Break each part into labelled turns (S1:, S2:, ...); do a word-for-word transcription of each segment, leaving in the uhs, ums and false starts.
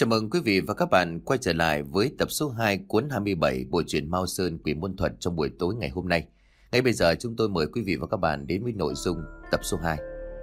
S1: Chào mừng quý vị và các bạn quay trở lại với tập số hai cuốn hai mươi bảy bộ truyện Mao Sơn Quỷ Môn Thuật trong buổi tối ngày hôm nay. Ngay bây giờ chúng tôi mời quý vị và các bạn đến với nội dung tập số hai.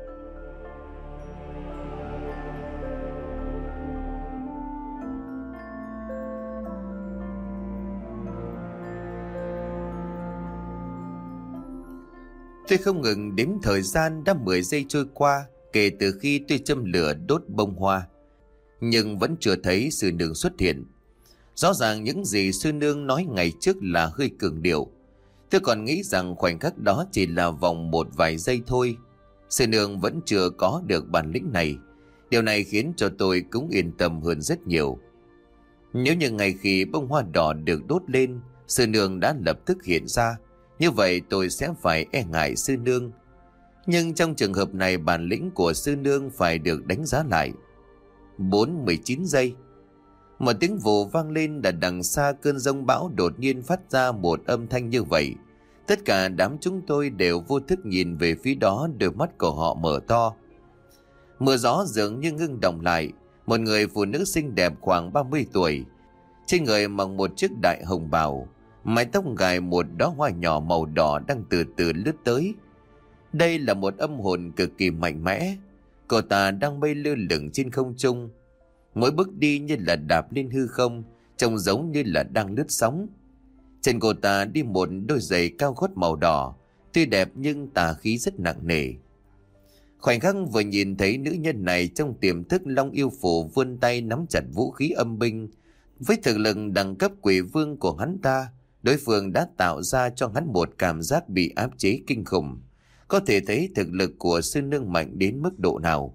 S1: Tôi không ngừng đếm thời gian đã mười giây trôi qua kể từ khi tôi châm lửa đốt bông hoa, nhưng vẫn chưa thấy sư nương xuất hiện. Rõ ràng những gì sư nương nói ngày trước là hơi cường điệu. Tôi còn nghĩ rằng khoảnh khắc đó chỉ là vòng một vài giây thôi. Sư nương vẫn chưa có được bản lĩnh này. Điều này khiến cho tôi cũng yên tâm hơn rất nhiều. Nếu như ngày khi bông hoa đỏ được đốt lên, sư nương đã lập tức hiện ra, như vậy tôi sẽ phải e ngại sư nương. Nhưng trong trường hợp này, bản lĩnh của sư nương phải được đánh giá lại. Bốn mười chín giây. Một tiếng vù vang lên, đã đằng xa cơn giông bão đột nhiên phát ra một âm thanh như vậy. Tất cả đám chúng tôi đều vô thức nhìn về phía đó, đôi mắt của họ mở to. Mưa gió dường như ngưng động lại. Một người phụ nữ xinh đẹp khoảng ba mươi tuổi, trên người mặc một chiếc đại hồng bào, mái tóc gài một đóa hoa nhỏ màu đỏ đang từ từ lướt tới. Đây là một âm hồn cực kỳ mạnh mẽ. Cô ta đang bay lơ lửng trên không trung, mỗi bước đi như là đạp lên hư không, trông giống như là đang lướt sóng. Trên cô ta đi một đôi giày cao gót màu đỏ, tuy đẹp nhưng tà khí rất nặng nề. Khoảnh khắc vừa nhìn thấy nữ nhân này, trong tiềm thức Long Yêu Phủ vươn tay nắm chặt vũ khí âm binh. Với thực lực đẳng cấp quỷ vương của hắn ta, đối phương đã tạo ra cho hắn một cảm giác bị áp chế kinh khủng. Có thể thấy thực lực của sư nương mạnh đến mức độ nào.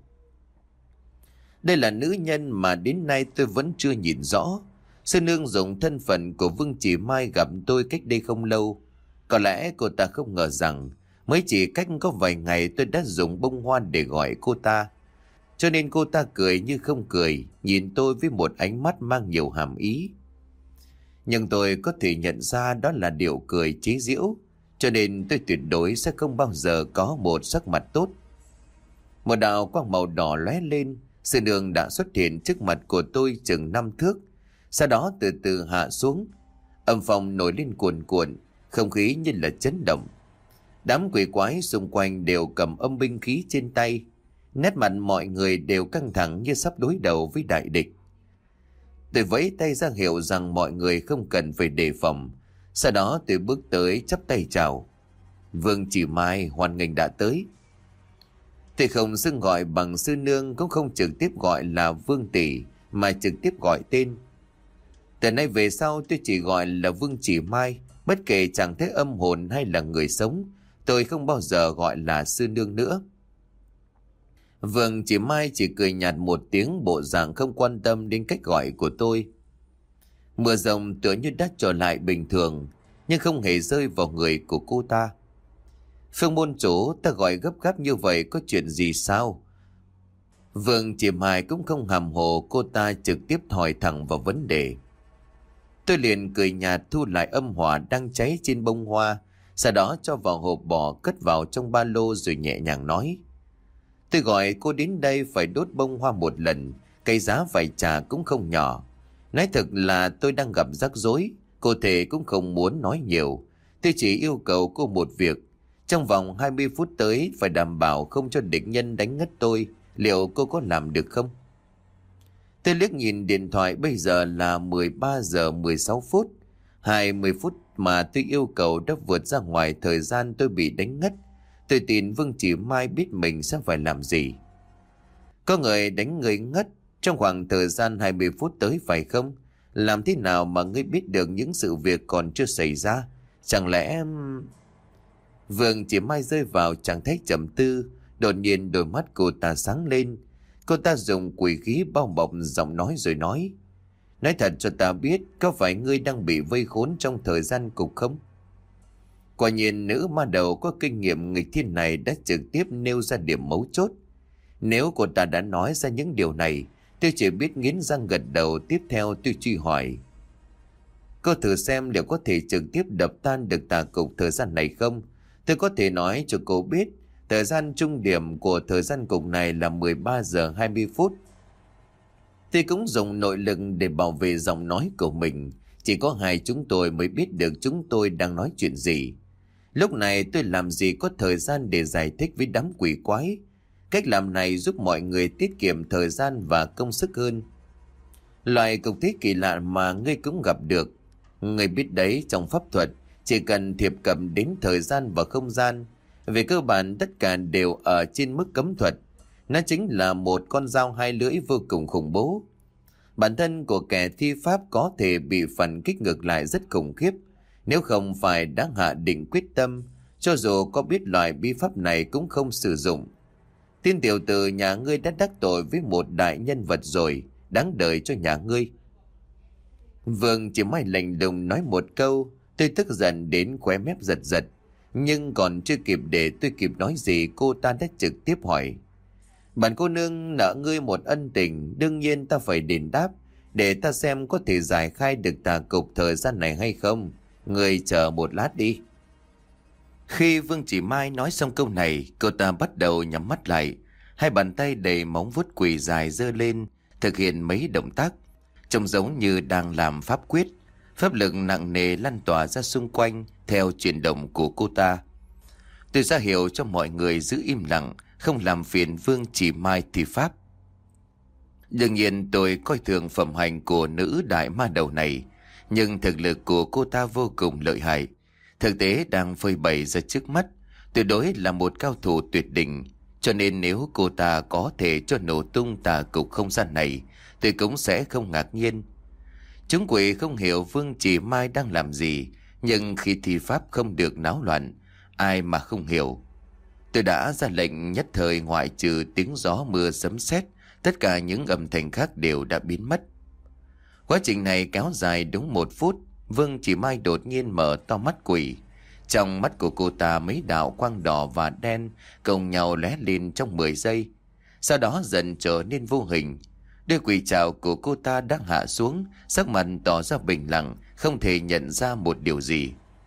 S1: Đây là nữ nhân mà đến nay tôi vẫn chưa nhìn rõ. Sư nương dùng thân phận của Vương Chỉ Mai gặp tôi cách đây không lâu. Có lẽ cô ta không ngờ rằng mới chỉ cách có vài ngày tôi đã dùng bông hoa để gọi cô ta. Cho nên cô ta cười như không cười, nhìn tôi với một ánh mắt mang nhiều hàm ý. Nhưng tôi có thể nhận ra đó là điệu cười chế giễu, cho nên tôi tuyệt đối sẽ không bao giờ có một sắc mặt tốt. Một đạo quang màu đỏ lóe lên, sư nương đã xuất hiện trước mặt của tôi chừng năm thước, sau đó từ từ hạ xuống. Âm phong nổi lên cuồn cuộn, không khí như là chấn động. Đám quỷ quái xung quanh đều cầm âm binh khí trên tay, nét mặt mọi người đều căng thẳng như sắp đối đầu với đại địch. Tôi vẫy tay ra hiệu rằng mọi người không cần phải đề phòng. Sau đó tôi bước tới chắp tay chào. Vương Chỉ Mai hoan nghênh đã tới. Tôi không xưng gọi bằng sư nương, cũng không trực tiếp gọi là Vương Tỷ, mà trực tiếp gọi tên. Từ nay về sau tôi chỉ gọi là Vương Chỉ Mai. Bất kể chẳng thấy âm hồn hay là người sống, tôi không bao giờ gọi là sư nương nữa. Vương Chỉ Mai chỉ cười nhạt một tiếng, bộ dạng không quan tâm đến cách gọi của tôi. Mưa rồng tựa như đã trở lại bình thường, nhưng không hề rơi vào người của cô ta. Phương môn chủ, ta gọi gấp gáp như vậy có chuyện gì sao? Vương Chỉ Mai cũng không hàm hồ, cô ta trực tiếp hỏi thẳng vào vấn đề. Tôi liền cười nhạt thu lại âm hỏa đang cháy trên bông hoa, sau đó cho vào hộp bỏ cất vào trong ba lô rồi nhẹ nhàng nói. Tôi gọi cô đến đây phải đốt bông hoa một lần, cái giá phải trả cũng không nhỏ. Nói thật là tôi đang gặp rắc rối, cô thể cũng không muốn nói nhiều. Tôi chỉ yêu cầu cô một việc, trong vòng hai mươi phút tới phải đảm bảo không cho địch nhân đánh ngất tôi. Liệu cô có làm được không? Tôi liếc nhìn điện thoại, bây giờ là mười ba giờ mười sáu phút. hai mươi phút mà tôi yêu cầu đã vượt ra ngoài thời gian tôi bị đánh ngất. Tôi tin Vương Chỉ Mai biết mình sẽ phải làm gì. Có người đánh người ngất trong khoảng thời gian hai mươi phút tới phải không? Làm thế nào mà ngươi biết được những sự việc còn chưa xảy ra? Chẳng lẽ... Vương Chỉ Mai rơi vào trạng thái trầm tư. Đột nhiên đôi mắt cô ta sáng lên. Cô ta dùng quỷ khí bao bọc giọng nói rồi nói. Nói thật cho ta biết, có phải ngươi đang bị vây khốn trong thời gian cục không? Quả nhiên nữ ma đầu có kinh nghiệm nghịch thiên này đã trực tiếp nêu ra điểm mấu chốt. Nếu cô ta đã nói ra những điều này, tôi chỉ biết nghiến răng gật đầu. Tiếp theo tôi truy hỏi. Cô thử xem liệu có thể trực tiếp đập tan được tà cục thời gian này không? Tôi có thể nói cho cô biết, thời gian trung điểm của thời gian cục này là mười ba giờ hai mươi phút. Tôi cũng dùng nội lực để bảo vệ giọng nói của mình. Chỉ có hai chúng tôi mới biết được chúng tôi đang nói chuyện gì. Lúc này tôi làm gì có thời gian để giải thích với đám quỷ quái. Cách làm này giúp mọi người tiết kiệm thời gian và công sức hơn. Loại cục thế kỳ lạ mà ngươi cũng gặp được. Ngươi biết đấy, trong pháp thuật chỉ cần thiệp cầm đến thời gian và không gian, về cơ bản tất cả đều ở trên mức cấm thuật. Nó chính là một con dao hai lưỡi vô cùng khủng bố. Bản thân của kẻ thi pháp có thể bị phản kích ngược lại rất khủng khiếp. Nếu không phải đã hạ định quyết tâm, cho dù có biết loại bi pháp này cũng không sử dụng. Tiên tiểu tử nhà ngươi đã đắc tội với một đại nhân vật rồi, đáng đời cho nhà ngươi. Vương chỉ mới lạnh lùng nói một câu. Tôi tức giận đến khóe mép giật giật. Nhưng còn chưa kịp để tôi kịp nói gì, cô ta đã trực tiếp hỏi: Bản cô nương nợ ngươi một ân tình, đương nhiên ta phải đền đáp. Để ta xem có thể giải khai được tà cục thời gian này hay không. Ngươi chờ một lát đi. Khi Vương Chỉ Mai nói xong câu này, cô ta bắt đầu nhắm mắt lại. Hai bàn tay đầy móng vuốt quỷ dài giơ lên, thực hiện mấy động tác trông giống như đang làm pháp quyết. Pháp lực nặng nề lan tỏa ra xung quanh theo chuyển động của cô ta. Tôi ra hiệu cho mọi người giữ im lặng, không làm phiền Vương Chỉ Mai thi pháp. Đương nhiên tôi coi thường phẩm hành của nữ đại ma đầu này, nhưng thực lực của cô ta vô cùng lợi hại. Thực tế đang phơi bày ra trước mắt, tuyệt đối là một cao thủ tuyệt đỉnh. Cho nên nếu cô ta có thể cho nổ tung tà cục không gian này, tôi cũng sẽ không ngạc nhiên. Chúng quỷ không hiểu Vương Chỉ Mai đang làm gì, nhưng khi thi pháp không được náo loạn, ai mà không hiểu. Tôi đã ra lệnh nhất thời, ngoại trừ tiếng gió mưa sấm sét, tất cả những âm thanh khác đều đã biến mất. Quá trình này kéo dài đúng một phút. Vương Chỉ Mai đột nhiên mở to mắt quỷ. Trong mắt của cô ta mấy đạo quang đỏ và đen cùng nhau lóe lên trong mười giây, sau đó dần trở nên vô hình. Đôi quỷ trảo của cô ta đang hạ xuống, sắc mặt tỏ ra bình lặng, không thể nhận ra một điều gì.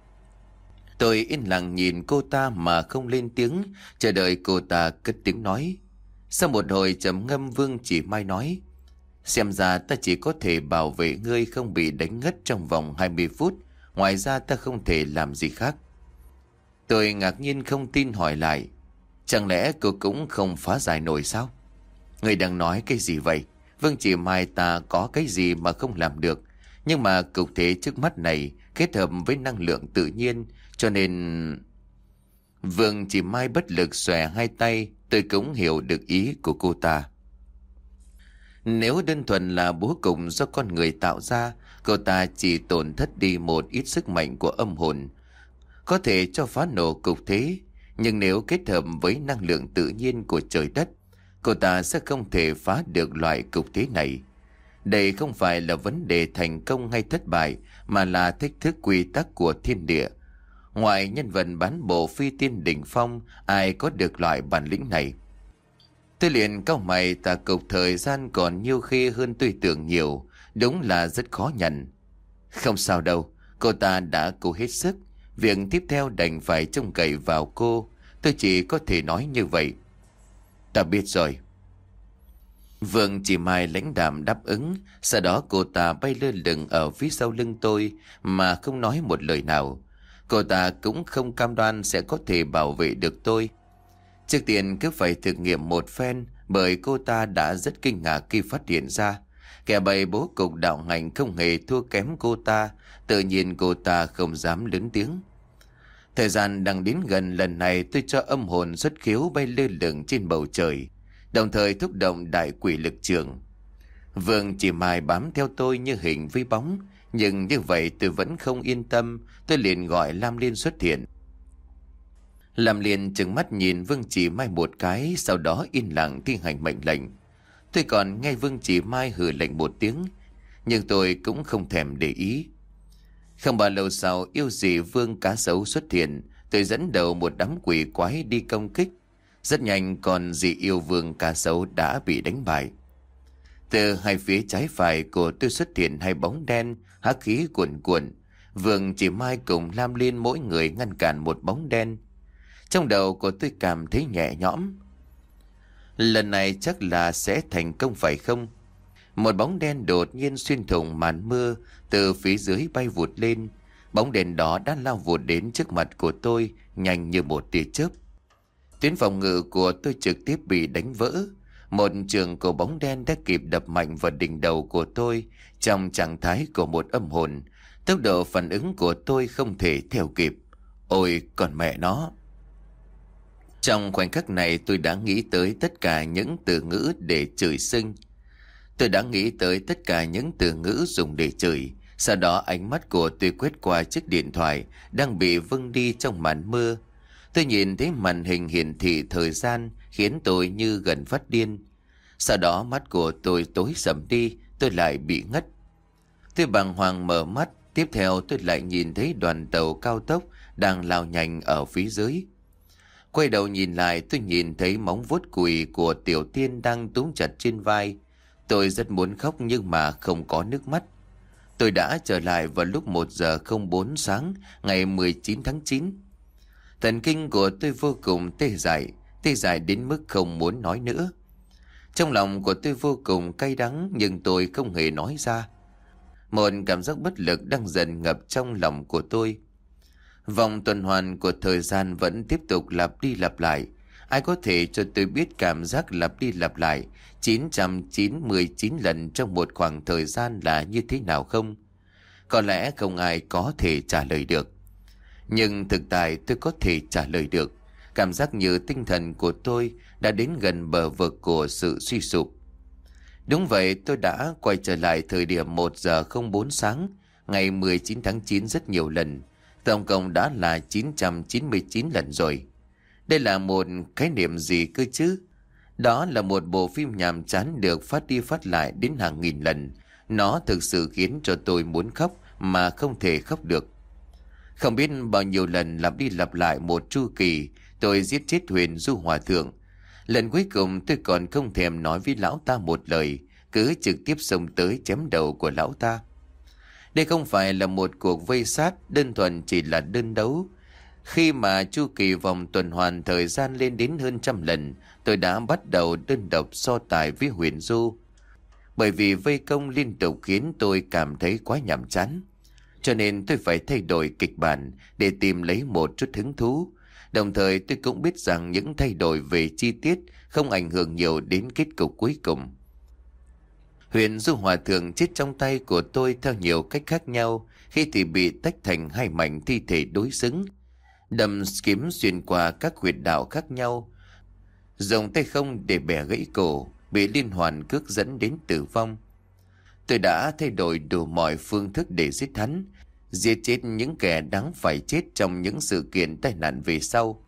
S1: Tôi yên lặng nhìn cô ta mà không lên tiếng, chờ đợi cô ta cất tiếng nói. Sau một hồi trầm ngâm, Vương Chỉ Mai nói: Xem ra ta chỉ có thể bảo vệ ngươi không bị đánh ngất trong vòng hai mươi phút, ngoài ra ta không thể làm gì khác. Tôi ngạc nhiên không tin hỏi lại: Chẳng lẽ cô cũng không phá giải nổi sao? Ngươi đang nói cái gì vậy? Vương Chỉ Mai ta có cái gì mà không làm được, nhưng mà cục thế trước mắt này kết hợp với năng lượng tự nhiên, cho nên... Vương Chỉ Mai bất lực xòe hai tay. Tôi cũng hiểu được ý của cô ta. Nếu đơn thuần là bố cục do con người tạo ra, cô ta chỉ tổn thất đi một ít sức mạnh của âm hồn, có thể cho phá nổ cục thế. Nhưng nếu kết hợp với năng lượng tự nhiên của trời đất, cô ta sẽ không thể phá được loại cục thế này. Đây không phải là vấn đề thành công hay thất bại, mà là thách thức quy tắc của thiên địa. Ngoài nhân vật bán bộ phi tiên đỉnh phong, ai có được loại bản lĩnh này? Tôi liền cau mày, tà cục thời gian còn nhiêu khi hơn tôi tưởng nhiều, đúng là rất khó nhận. Không sao đâu, cô ta đã cố hết sức, việc tiếp theo đành phải trông cậy vào cô. Tôi chỉ có thể nói như vậy. Ta biết rồi. Vương Chỉ Mai lãnh đạm đáp ứng. Sau đó cô ta bay lơ lửng ở phía sau lưng tôi mà không nói một lời nào. Cô ta cũng không cam đoan sẽ có thể bảo vệ được tôi. Trước tiên cứ phải thực nghiệm một phen, bởi cô ta đã rất kinh ngạc khi phát hiện ra kẻ bày bố cục đạo hành không hề thua kém cô ta. Tự nhiên cô ta không dám lớn tiếng. Thời gian đang đến gần, lần này tôi cho âm hồn xuất khiếu bay lơ lửng trên bầu trời, đồng thời thúc động đại quỷ lực trường. Vương Chỉ Mai bám theo tôi như hình với bóng, nhưng như vậy tôi vẫn không yên tâm. Tôi liền gọi Lam Liên xuất hiện. Lam Liên trừng mắt nhìn Vương Chỉ Mai một cái, sau đó yên lặng thi hành mệnh lệnh. Tôi còn nghe Vương Chỉ Mai hừ lệnh một tiếng, nhưng tôi cũng không thèm để ý. Không bao lâu sau, yêu dị Vương Cá Sấu xuất hiện. Tôi dẫn đầu một đám quỷ quái đi công kích. Rất nhanh còn dị yêu Vương Cá Sấu đã bị đánh bại. Từ hai phía trái phải của tôi xuất hiện hai bóng đen, hắc khí cuồn cuộn. Vương Chỉ Mai cùng Lam Liên mỗi người ngăn cản một bóng đen. Trong đầu của tôi cảm thấy nhẹ nhõm. Lần này chắc là sẽ thành công phải không? Một bóng đen đột nhiên xuyên thủng màn mưa, từ phía dưới bay vụt lên. Bóng đèn đó đã lao vụt đến trước mặt của tôi, nhanh như một tia chớp. Tuyến phòng ngự của tôi trực tiếp bị đánh vỡ. Một trường của bóng đen đã kịp đập mạnh vào đỉnh đầu của tôi trong trạng thái của một âm hồn. Tốc độ phản ứng của tôi không thể theo kịp. Ôi còn mẹ nó! Trong khoảnh khắc này tôi đã nghĩ tới tất cả những từ ngữ để chửi xưng. Tôi đã nghĩ tới tất cả những từ ngữ dùng để chửi. Sau đó ánh mắt của tôi quét qua chiếc điện thoại đang bị vâng đi trong màn mưa. Tôi nhìn thấy màn hình hiển thị thời gian khiến tôi như gần phát điên. Sau đó mắt của tôi tối sầm đi, tôi lại bị ngất. Tôi bàng hoàng mở mắt, tiếp theo tôi lại nhìn thấy đoàn tàu cao tốc đang lao nhanh ở phía dưới. Quay đầu nhìn lại, tôi nhìn thấy móng vuốt cùi của Tiểu Tiên đang túm chặt trên vai. Tôi rất muốn khóc nhưng mà không có nước mắt. Tôi đã trở lại vào lúc một giờ không bốn sáng ngày mười chín tháng chín. Thần kinh của tôi vô cùng tê dại, tê dại đến mức không muốn nói nữa. Trong lòng của tôi vô cùng cay đắng nhưng tôi không hề nói ra. Một cảm giác bất lực đang dần ngập trong lòng của tôi. Vòng tuần hoàn của thời gian vẫn tiếp tục lặp đi lặp lại. Ai có thể cho tôi biết cảm giác lặp đi lặp lại chín trăm chín mươi chín lần trong một khoảng thời gian là như thế nào không? Có lẽ không ai có thể trả lời được. Nhưng thực tại tôi có thể trả lời được. Cảm giác như tinh thần của tôi đã đến gần bờ vực của sự suy sụp. Đúng vậy, tôi đã quay trở lại thời điểm một giờ không bốn sáng ngày mười chín tháng chín rất nhiều lần. Tổng cộng đã là chín trăm chín mươi chín lần rồi. Đây là một khái niệm gì cơ chứ? Đó là một bộ phim nhàm chán được phát đi phát lại đến hàng nghìn lần. Nó thực sự khiến cho tôi muốn khóc mà không thể khóc được. Không biết bao nhiêu lần lặp đi lặp lại một chu kỳ tôi giết chết Huyền Du Hòa Thượng. Lần cuối cùng tôi còn không thèm nói với lão ta một lời, cứ trực tiếp xông tới chém đầu của lão ta. Đây không phải là một cuộc vây sát, đơn thuần chỉ là đơn đấu. Khi mà chu kỳ vòng tuần hoàn thời gian lên đến hơn trăm lần, tôi đã bắt đầu đơn độc so tài với Huyền Du. Bởi vì vây công liên tục khiến tôi cảm thấy quá nhàm chán. Cho nên tôi phải thay đổi kịch bản để tìm lấy một chút hứng thú. Đồng thời tôi cũng biết rằng những thay đổi về chi tiết không ảnh hưởng nhiều đến kết cục cuối cùng. Huyền Du Hòa Thượng chết trong tay của tôi theo nhiều cách khác nhau, khi thì bị tách thành hai mảnh thi thể đối xứng, đâm kiếm xuyên qua các huyệt đạo khác nhau, dùng tay không để bẻ gãy cổ, bị liên hoàn cước dẫn đến tử vong. Tôi đã thay đổi đủ mọi phương thức để giết hắn, giết chết những kẻ đáng phải chết trong những sự kiện tai nạn về sau.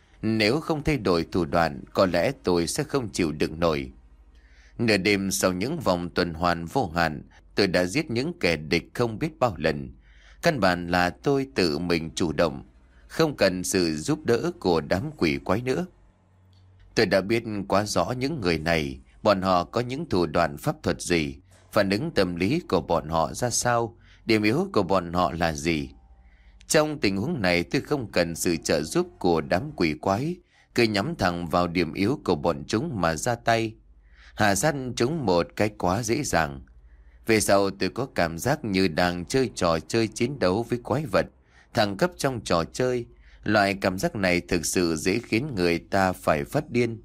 S1: Nếu không thay đổi thủ đoạn, có lẽ tôi sẽ không chịu đựng nổi. Nửa đêm sau những vòng tuần hoàn vô hạn, tôi đã giết những kẻ địch không biết bao lần. Căn bản là tôi tự mình chủ động, không cần sự giúp đỡ của đám quỷ quái nữa. Tôi đã biết quá rõ những người này, bọn họ có những thủ đoạn pháp thuật gì, phản ứng tâm lý của bọn họ ra sao, điểm yếu của bọn họ là gì. Trong tình huống này tôi không cần sự trợ giúp của đám quỷ quái, cứ nhắm thẳng vào điểm yếu của bọn chúng mà ra tay, hạ sát chúng một cách quá dễ dàng. Về sau tôi có cảm giác như đang chơi trò chơi chiến đấu với quái vật, thăng cấp trong trò chơi. Loại cảm giác này thực sự dễ khiến người ta phải phát điên.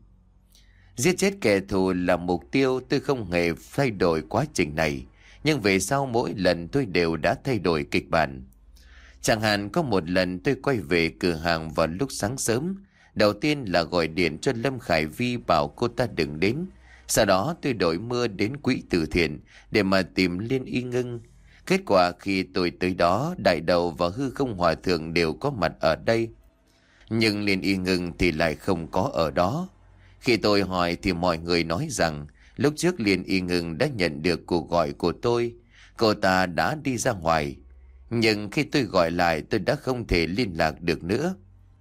S1: Giết chết kẻ thù là mục tiêu, tôi không hề thay đổi quá trình này. Nhưng về sau mỗi lần tôi đều đã thay đổi kịch bản. Chẳng hạn có một lần tôi quay về cửa hàng vào lúc sáng sớm. Đầu tiên là gọi điện cho Lâm Khải Vi bảo cô ta đừng đến. Sau đó tôi đổi mưa đến quỹ từ thiện để mà tìm Liên Y Ngưng. Kết quả khi tôi tới đó, Đại Đầu và Hư Không Hòa Thượng đều có mặt ở đây. Nhưng Liên Y Ngưng thì lại không có ở đó. Khi tôi hỏi thì mọi người nói rằng lúc trước Liên Y Ngưng đã nhận được cuộc gọi của tôi. Cô ta đã đi ra ngoài. Nhưng khi tôi gọi lại tôi đã không thể liên lạc được nữa.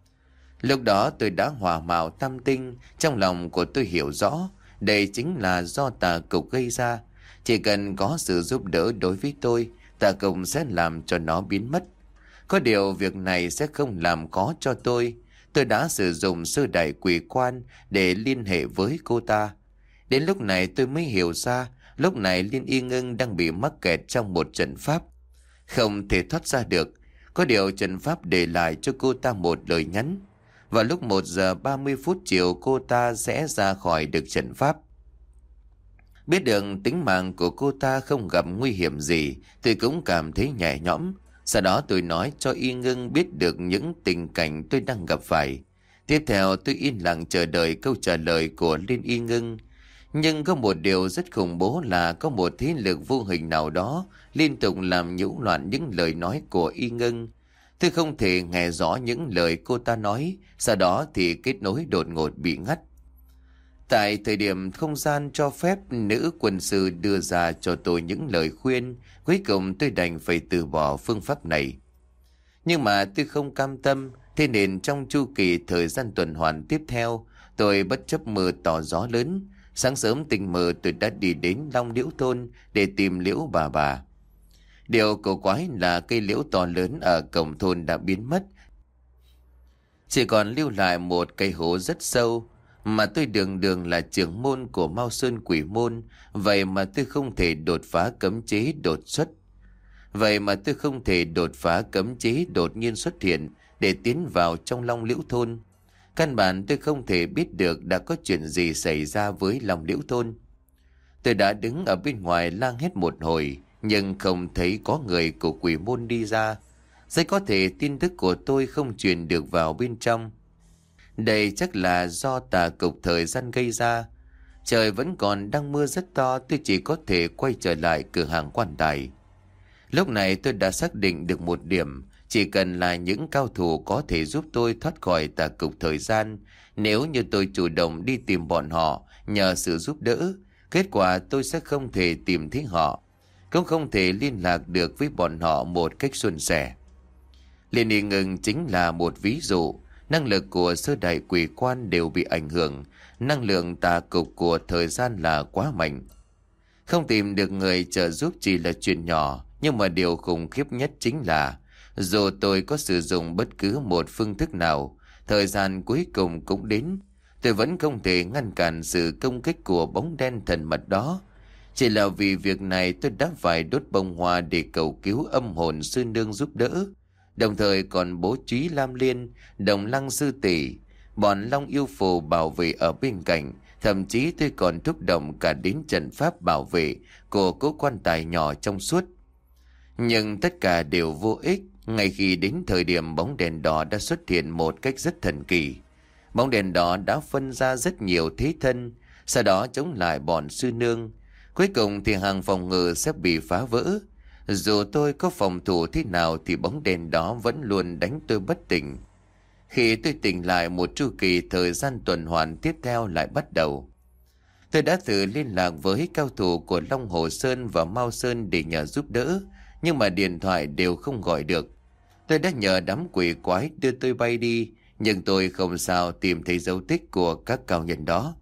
S1: Lúc đó tôi đã hòa mạo tam tinh. Trong lòng của tôi hiểu rõ đây chính là do tà cục gây ra. Chỉ cần có sự giúp đỡ đối với tôi, tà cục sẽ làm cho nó biến mất. Có điều việc này sẽ không làm khó cho tôi. Tôi đã sử dụng sơ đại quỷ quan để liên hệ với cô ta. Đến lúc này tôi mới hiểu ra Lúc này Liên Y Ngưng đang bị mắc kẹt trong một trận pháp, không thể thoát ra được. Có điều trận pháp để lại cho cô ta một lời nhắn. Vào lúc một giờ ba mươi phút chiều cô ta sẽ ra khỏi được trận pháp. Biết được tính mạng của cô ta không gặp nguy hiểm gì, tôi cũng cảm thấy nhẹ nhõm. Sau đó tôi nói cho Y Ngưng biết được những tình cảnh tôi đang gặp phải. Tiếp theo tôi yên lặng chờ đợi câu trả lời của Liên Y Ngưng. Nhưng có một điều rất khủng bố là có một thế lực vô hình nào đó liên tục làm nhiễu loạn những lời nói của Y Ngưng. Tôi không thể nghe rõ những lời cô ta nói, sau đó thì kết nối đột ngột bị ngắt. Tại thời điểm không gian cho phép, nữ quân sư đưa ra cho tôi những lời khuyên, cuối cùng tôi đành phải từ bỏ phương pháp này. Nhưng mà tôi không cam tâm, thế nên trong chu kỳ thời gian tuần hoàn tiếp theo, tôi bất chấp mưa to gió lớn. Sáng sớm tình mơ tôi đã đi đến Long Liễu Thôn để tìm Liễu bà bà. Điều cổ quái là cây liễu to lớn ở cổng thôn đã biến mất, chỉ còn lưu lại một cây hố rất sâu. Mà tôi đường đường là trưởng môn của Mao Sơn Quỷ Môn, vậy mà tôi không thể đột phá cấm chế đột xuất. Vậy mà tôi không thể đột phá cấm chế đột nhiên xuất hiện để tiến vào trong Long Liễu Thôn. Căn bản tôi không thể biết được đã có chuyện gì xảy ra với Long Liễu Thôn. Tôi đã đứng ở bên ngoài lang hết một hồi, nhưng không thấy có người của Quỷ Môn đi ra. Rất có thể tin tức của tôi không truyền được vào bên trong. Đây chắc là do tà cục thời gian gây ra. Trời vẫn còn đang mưa rất to, tôi chỉ có thể quay trở lại cửa hàng quan tài. Lúc này tôi đã xác định được một điểm, chỉ cần là những cao thủ có thể giúp tôi thoát khỏi tà cục thời gian. Nếu như tôi chủ động đi tìm bọn họ nhờ sự giúp đỡ, kết quả tôi sẽ không thể tìm thấy họ, cũng không thể liên lạc được với bọn họ một cách suôn sẻ. Liên Y Ngưng chính là một ví dụ. Năng lực của sơ đại quỷ quan đều bị ảnh hưởng, năng lượng tà cục của thời gian là quá mạnh. Không tìm được người trợ giúp chỉ là chuyện nhỏ, nhưng mà điều khủng khiếp nhất chính là dù tôi có sử dụng bất cứ một phương thức nào, thời gian cuối cùng cũng đến. Tôi vẫn không thể ngăn cản sự công kích của bóng đen thần mật đó. Chỉ là vì việc này tôi đã phải đốt bông hoa để cầu cứu âm hồn sư nương giúp đỡ. Đồng thời còn bố trí Lam Liên, Đồng Lăng sư tỷ, bọn Long Yêu Phù bảo vệ ở bên cạnh. Thậm chí tôi còn thúc động cả đến trận pháp bảo vệ của cố quan tài nhỏ trong suốt. Nhưng tất cả đều vô ích. Ngay khi đến thời điểm bóng đèn đỏ đã xuất hiện một cách rất thần kỳ. Bóng đèn đỏ đã phân ra rất nhiều thế thân, sau đó chống lại bọn sư nương. Cuối cùng thì hàng phòng ngự sẽ bị phá vỡ. Dù tôi có phòng thủ thế nào thì bóng đèn đó vẫn luôn đánh tôi bất tỉnh. Khi tôi tỉnh lại, một chu kỳ thời gian tuần hoàn tiếp theo lại bắt đầu. Tôi đã thử liên lạc với cao thủ của Long Hồ Sơn và Mao Sơn để nhờ giúp đỡ, nhưng mà điện thoại đều không gọi được. Tôi đã nhờ đám quỷ quái đưa tôi bay đi, nhưng tôi không sao tìm thấy dấu tích của các cao nhân đó.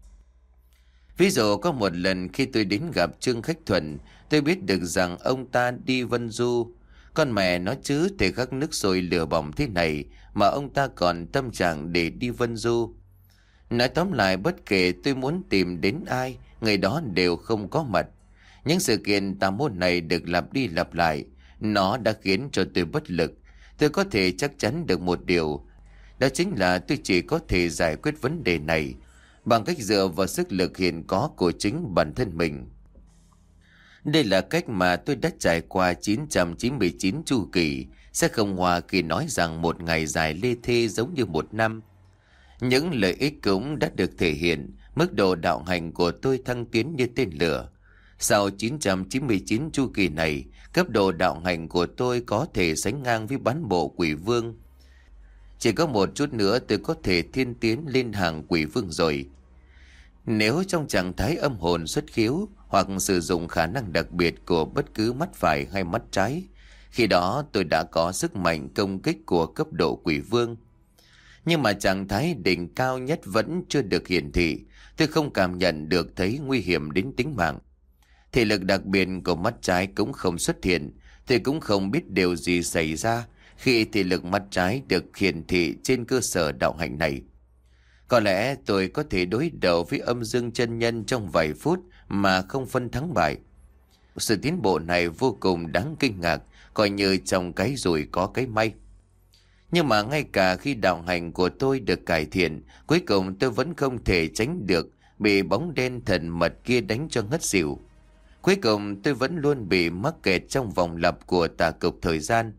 S1: Ví dụ có một lần khi tôi đến gặp Trương Khách Thuần, tôi biết được rằng ông ta đi Vân Du. Con mẹ nó chứ, thể khắc nước sôi lửa bỏng thế này mà ông ta còn tâm trạng để đi Vân Du. Nói tóm lại, bất kể tôi muốn tìm đến ai, người đó đều không có mặt. Những sự kiện tà môn này được lặp đi lặp lại, nó đã khiến cho tôi bất lực. Tôi có thể chắc chắn được một điều, đó chính là tôi chỉ có thể giải quyết vấn đề này bằng cách dựa vào sức lực hiện có của chính bản thân mình. Đây là cách mà tôi đã trải qua chín trăm chín mươi chín chu kỳ, sẽ không hòa khi nói rằng một ngày dài lê thê giống như một năm. Những lợi ích cũng đã được thể hiện, mức độ đạo hành của tôi thăng tiến như tên lửa. Sau chín trăm chín mươi chín chu kỳ này, cấp độ đạo hành của tôi có thể sánh ngang với bán bộ quỷ vương. Chỉ có một chút nữa tôi có thể thiên tiến lên hàng quỷ vương rồi. Nếu trong trạng thái âm hồn xuất khiếu hoặc sử dụng khả năng đặc biệt của bất cứ mắt phải hay mắt trái, khi đó tôi đã có sức mạnh công kích của cấp độ quỷ vương. Nhưng mà trạng thái đỉnh cao nhất vẫn chưa được hiển thị, tôi không cảm nhận được thấy nguy hiểm đến tính mạng. Thể lực đặc biệt của mắt trái cũng không xuất hiện, tôi cũng không biết điều gì xảy ra khi thể lực mắt trái được hiển thị trên cơ sở đạo hạnh này. Có lẽ tôi có thể đối đầu với âm dương chân nhân trong vài phút mà không phân thắng bại. Sự tiến bộ này vô cùng đáng kinh ngạc, coi như trong cái rủi có cái may. Nhưng mà ngay cả khi đạo hành của tôi được cải thiện, cuối cùng tôi vẫn không thể tránh được bị bóng đen thần mật kia đánh cho ngất xỉu. Cuối cùng tôi vẫn luôn bị mắc kẹt trong vòng lặp của tà cục thời gian.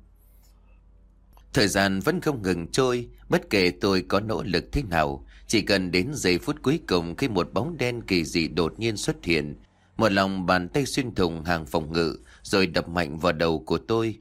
S1: Thời gian vẫn không ngừng trôi, bất kể tôi có nỗ lực thế nào, chỉ cần đến giây phút cuối cùng khi một bóng đen kỳ dị đột nhiên xuất hiện, một lòng bàn tay xuyên thủng hàng phòng ngự rồi đập mạnh vào đầu của tôi.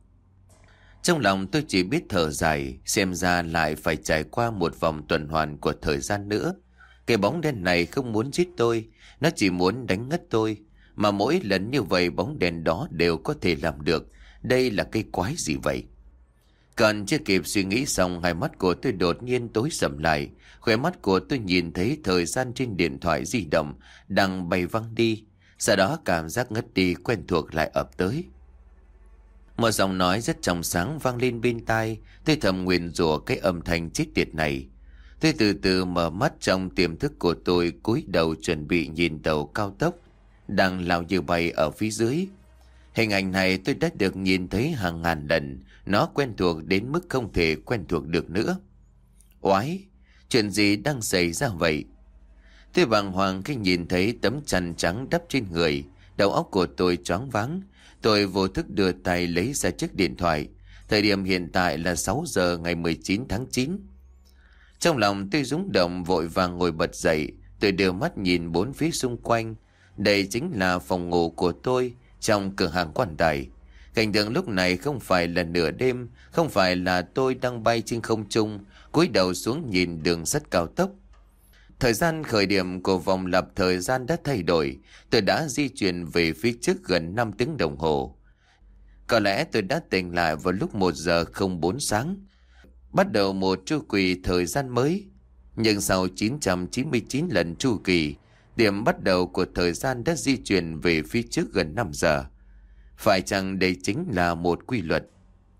S1: Trong lòng tôi chỉ biết thở dài, xem ra lại phải trải qua một vòng tuần hoàn của thời gian nữa. Cái bóng đen này không muốn giết tôi, nó chỉ muốn đánh ngất tôi. Mà mỗi lần như vậy bóng đèn đó đều có thể làm được. Đây là cái quái gì vậy? Còn chưa kịp suy nghĩ xong, hai mắt của tôi đột nhiên tối sầm lại. Khóe mắt của tôi nhìn thấy thời gian trên điện thoại di động đang bay văng đi. Sau đó cảm giác ngất đi quen thuộc lại ập tới. Một giọng nói rất trong sáng vang lên bên tai. Tôi thầm nguyền rủa cái âm thanh chết tiệt này. Tôi từ từ mở mắt, trong tiềm thức của tôi cúi đầu chuẩn bị nhìn tàu cao tốc đang lao như bay ở phía dưới. Hình ảnh này tôi đã được nhìn thấy hàng ngàn lần, nó quen thuộc đến mức không thể quen thuộc được nữa. Oái, chuyện gì đang xảy ra vậy? Tôi bàng hoàng khi nhìn thấy tấm chăn trắng đắp trên người, đầu óc của tôi choáng váng. Tôi vô thức đưa tay lấy ra chiếc điện thoại. Thời điểm hiện tại là sáu giờ ngày mười chín tháng chín. Trong lòng tôi rung động, vội vàng ngồi bật dậy. Tôi đưa mắt nhìn bốn phía xung quanh. Đây chính là phòng ngủ của tôi trong cửa hàng quan tài. Cảnh tượng lúc này không phải là nửa đêm, không phải là tôi đang bay trên không trung, cúi đầu xuống nhìn đường sắt cao tốc. Thời gian khởi điểm của vòng lặp thời gian đã thay đổi. Tôi đã di chuyển về phía trước gần năm tiếng đồng hồ. Có lẽ tôi đã tỉnh lại vào lúc một giờ không bốn sáng, bắt đầu một chu kỳ thời gian mới. Nhưng sau chín trăm chín mươi chín lần chu kỳ, điểm bắt đầu của thời gian đã di chuyển về phía trước gần năm giờ. Phải chăng đây chính là một quy luật?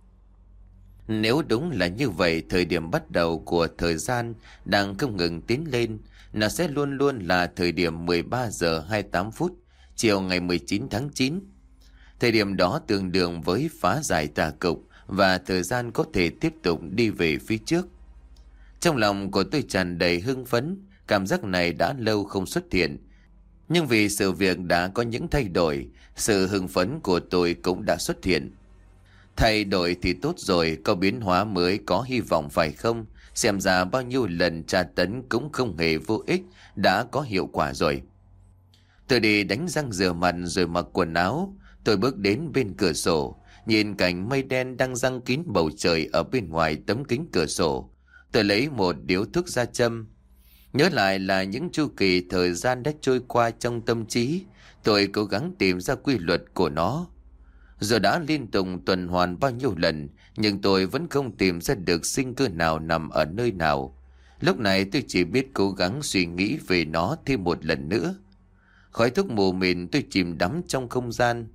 S1: Nếu đúng là như vậy, thời điểm bắt đầu của thời gian đang không ngừng tiến lên, nó sẽ luôn luôn là thời điểm mười ba giờ hai mươi tám phút chiều ngày mười chín tháng chín. Thời điểm đó tương đương với phá giải tà cục và thời gian có thể tiếp tục đi về phía trước. Trong lòng của tôi tràn đầy hưng phấn, cảm giác này đã lâu không xuất hiện. Nhưng vì sự việc đã có những thay đổi, sự hưng phấn của tôi cũng đã xuất hiện. Thay đổi thì tốt rồi, có biến hóa mới có hy vọng phải không? Xem ra bao nhiêu lần tra tấn cũng không hề vô ích, đã có hiệu quả rồi. Tôi đi đánh răng rửa mặt rồi mặc quần áo. Tôi bước đến bên cửa sổ, nhìn cảnh mây đen đang giăng kín bầu trời ở bên ngoài tấm kính cửa sổ. Tôi lấy một điếu thuốc ra châm. Nhớ lại là những chu kỳ thời gian đã trôi qua trong tâm trí, tôi cố gắng tìm ra quy luật của nó. Rồi đã liên tục tuần hoàn bao nhiêu lần, nhưng tôi vẫn không tìm ra được sinh cơ nào nằm ở nơi nào. Lúc này tôi chỉ biết cố gắng suy nghĩ về nó thêm một lần nữa. Khói thuốc mù mịt, tôi chìm đắm trong không gian.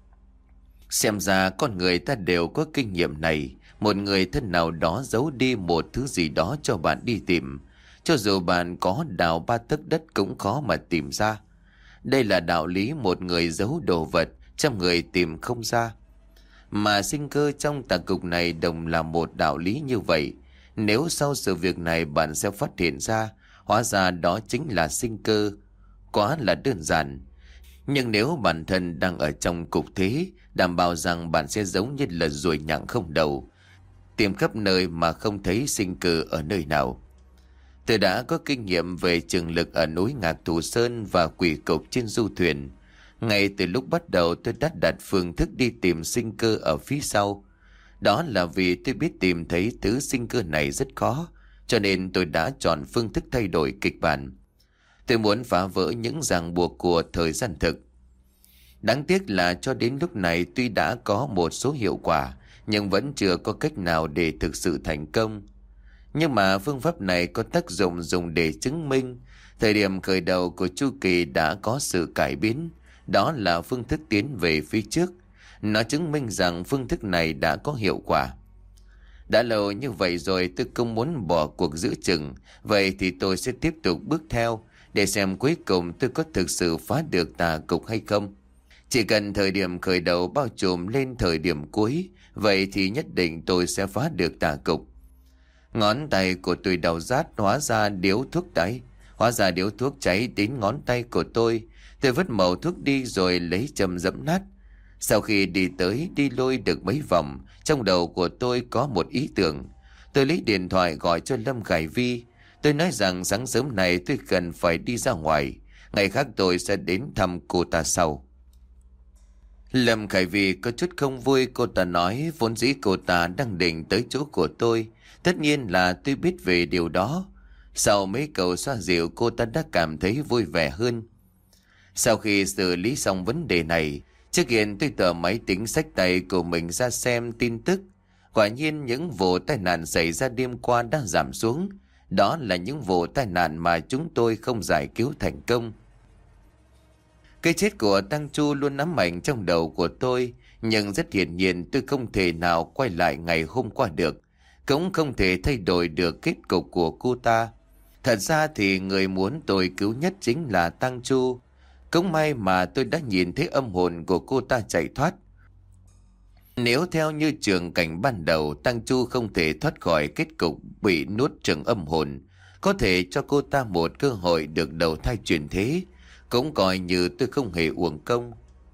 S1: Xem ra con người ta đều có kinh nghiệm này. Một người thân nào đó giấu đi một thứ gì đó cho bạn đi tìm. Cho dù bạn có đào ba tấc đất cũng khó mà tìm ra. Đây là đạo lý một người giấu đồ vật, trăm người tìm không ra. Mà sinh cơ trong tà cục này đồng là một đạo lý như vậy. Nếu sau sự việc này bạn sẽ phát hiện ra, hóa ra đó chính là sinh cơ. Quá là đơn giản. Nhưng nếu bản thân đang ở trong cục thế, đảm bảo rằng bạn sẽ giống như là ruồi nhặng không đầu, tìm khắp nơi mà không thấy sinh cơ ở nơi nào. Tôi đã có kinh nghiệm về trường lực ở núi Ngạc Thù Sơn và quỷ cục trên du thuyền. Ngay từ lúc bắt đầu tôi đã đặt phương thức đi tìm sinh cơ ở phía sau. Đó là vì tôi biết tìm thấy thứ sinh cơ này rất khó, cho nên tôi đã chọn phương thức thay đổi kịch bản. Tôi muốn phá vỡ những ràng buộc của thời gian thực. Đáng tiếc là cho đến lúc này tuy đã có một số hiệu quả, nhưng vẫn chưa có cách nào để thực sự thành công. Nhưng mà phương pháp này có tác dụng dùng để chứng minh thời điểm khởi đầu của chu kỳ đã có sự cải biến. Đó là phương thức tiến về phía trước. Nó chứng minh rằng phương thức này đã có hiệu quả. Đã lâu như vậy rồi tôi không muốn bỏ cuộc giữa chừng. Vậy thì tôi sẽ tiếp tục bước theo để xem cuối cùng tôi có thực sự phá được tà cục hay không. Chỉ cần thời điểm khởi đầu bao trùm lên thời điểm cuối, vậy thì nhất định tôi sẽ phá được tà cục. Ngón tay của tôi đau rát, hóa ra điếu thuốc cháy. Hóa ra điếu thuốc cháy đến ngón tay của tôi. Tôi vứt mẩu thuốc đi rồi lấy châm dẫm nát. Sau khi đi tới đi lui được mấy vòng, trong đầu của tôi có một ý tưởng. Tôi lấy điện thoại gọi cho Lâm Khải Vi. Tôi nói rằng sáng sớm này tôi cần phải đi ra ngoài. Ngày khác tôi sẽ đến thăm cô ta sau. Lâm Khải Vi có chút không vui. Cô ta nói vốn dĩ cô ta đang định tới chỗ của tôi. Tất nhiên là tôi biết về điều đó. Sau mấy câu xoa dịu, cô ta đã cảm thấy vui vẻ hơn. Sau khi xử lý xong vấn đề này, trước hiện tôi tờ máy tính xách tay của mình ra xem tin tức. Quả nhiên những vụ tai nạn xảy ra đêm qua đã giảm xuống. Đó là những vụ tai nạn mà chúng tôi không giải cứu thành công. Cái chết của Tăng Chu luôn ám ảnh trong đầu của tôi. Nhưng rất hiển nhiên tôi không thể nào quay lại ngày hôm qua được. Cũng không thể thay đổi được kết cục của cô ta. Thật ra thì người muốn tôi cứu nhất chính là Tăng Chu. Cũng may mà tôi đã nhìn thấy âm hồn của cô ta chạy thoát. Nếu theo như trường cảnh ban đầu, Tăng Chu không thể thoát khỏi kết cục bị nuốt chửng âm hồn. Có thể cho cô ta một cơ hội được đầu thai chuyển thế. Cũng coi như tôi không hề uổng công.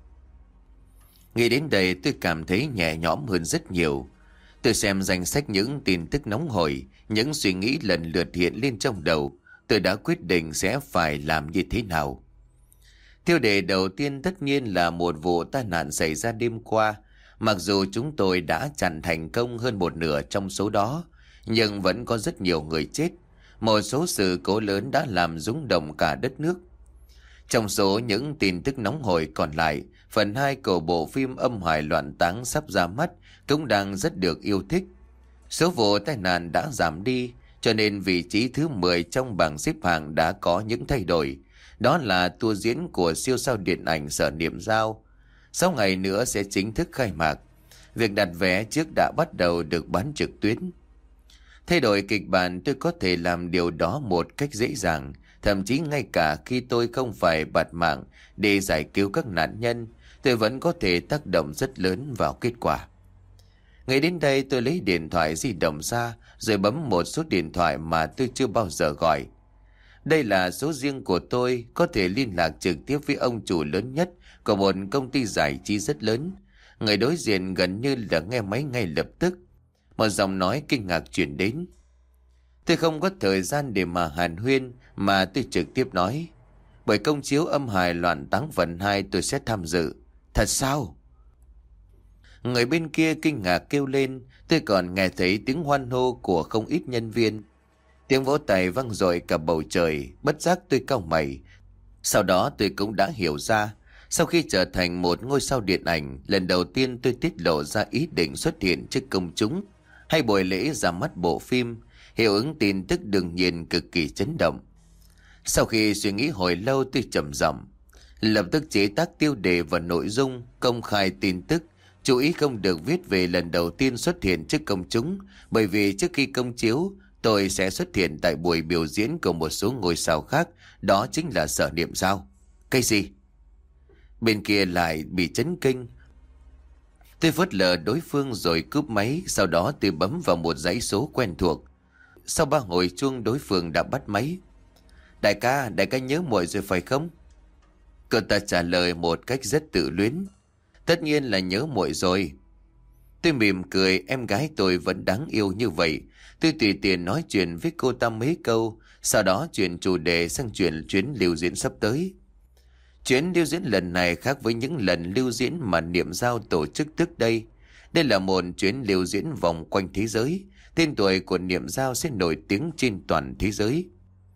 S1: Nghĩ đến đây tôi cảm thấy nhẹ nhõm hơn rất nhiều. Tôi xem danh sách những tin tức nóng hổi, những suy nghĩ lần lượt hiện lên trong đầu. Tôi đã quyết định sẽ phải làm như thế nào. Tiêu đề đầu tiên tất nhiên là một vụ tai nạn xảy ra đêm qua. Mặc dù chúng tôi đã chặn thành công hơn một nửa trong số đó, nhưng vẫn có rất nhiều người chết. Một số sự cố lớn đã làm rung động cả đất nước. Trong số những tin tức nóng hổi còn lại, phần hai của bộ phim Âm Hải Loạn Táng sắp ra mắt cũng đang rất được yêu thích. Số vụ tai nạn đã giảm đi, cho nên vị trí thứ mười trong bảng xếp hạng đã có những thay đổi. Đó là tour diễn của siêu sao điện ảnh Sở Niệm Giao. Sau ngày nữa sẽ chính thức khai mạc. Việc đặt vé trước đã bắt đầu được bán trực tuyến. Thay đổi kịch bản, tôi có thể làm điều đó một cách dễ dàng. Thậm chí ngay cả khi tôi không phải bạt mạng để giải cứu các nạn nhân, tôi vẫn có thể tác động rất lớn vào kết quả. Ngay đến đây tôi lấy điện thoại di động ra rồi bấm một số điện thoại mà tôi chưa bao giờ gọi. Đây là số riêng của tôi, có thể liên lạc trực tiếp với ông chủ lớn nhất của một công ty giải trí rất lớn. Người đối diện gần như là nghe máy ngay lập tức. Một giọng nói kinh ngạc truyền đến. Tôi không có thời gian để mà hàn huyên, mà tôi trực tiếp nói: bởi công chiếu Âm Hài Loạn Táng phần hai tôi sẽ tham dự. Thật sao? Người bên kia kinh ngạc kêu lên. Tôi còn nghe thấy tiếng hoan hô của không ít nhân viên. Tiếng vỗ tay vang dội cả bầu trời. Bất giác tôi cau mày. Sau đó tôi cũng đã hiểu ra, sau khi trở thành một ngôi sao điện ảnh, lần đầu tiên tôi tiết lộ ra ý định xuất hiện trước công chúng hay buổi lễ ra mắt bộ phim. Hiệu ứng tin tức đương nhiên cực kỳ chấn động. Sau khi suy nghĩ hồi lâu, tôi trầm giọng lập tức chế tác tiêu đề và nội dung, công khai tin tức. Chú ý không được viết về lần đầu tiên xuất hiện trước công chúng, bởi vì trước khi công chiếu tôi sẽ xuất hiện tại buổi biểu diễn của một số ngôi sao khác, đó chính là Sở Niệm Giao. Cái gì? Bên kia lại bị chấn kinh. Tôi phớt lờ đối phương rồi cúp máy. Sau đó tôi bấm vào một dãy số quen thuộc. Sau ba hồi chuông, đối phương đã bắt máy. Đại ca, đại ca nhớ muội rồi phải không? Cậu ta trả lời một cách rất tự luyến. Tất nhiên là nhớ muội rồi. Tôi mỉm cười, em gái tôi vẫn đáng yêu như vậy. Tôi tùy tiện nói chuyện với cô ta mấy câu, sau đó chuyển chủ đề sang chuyện chuyến lưu diễn sắp tới. Chuyến lưu diễn lần này khác với những lần lưu diễn mà Niệm Giao tổ chức trước đây. Đây là một chuyến lưu diễn vòng quanh thế giới. Tên tuổi của Niệm Giao sẽ nổi tiếng trên toàn thế giới.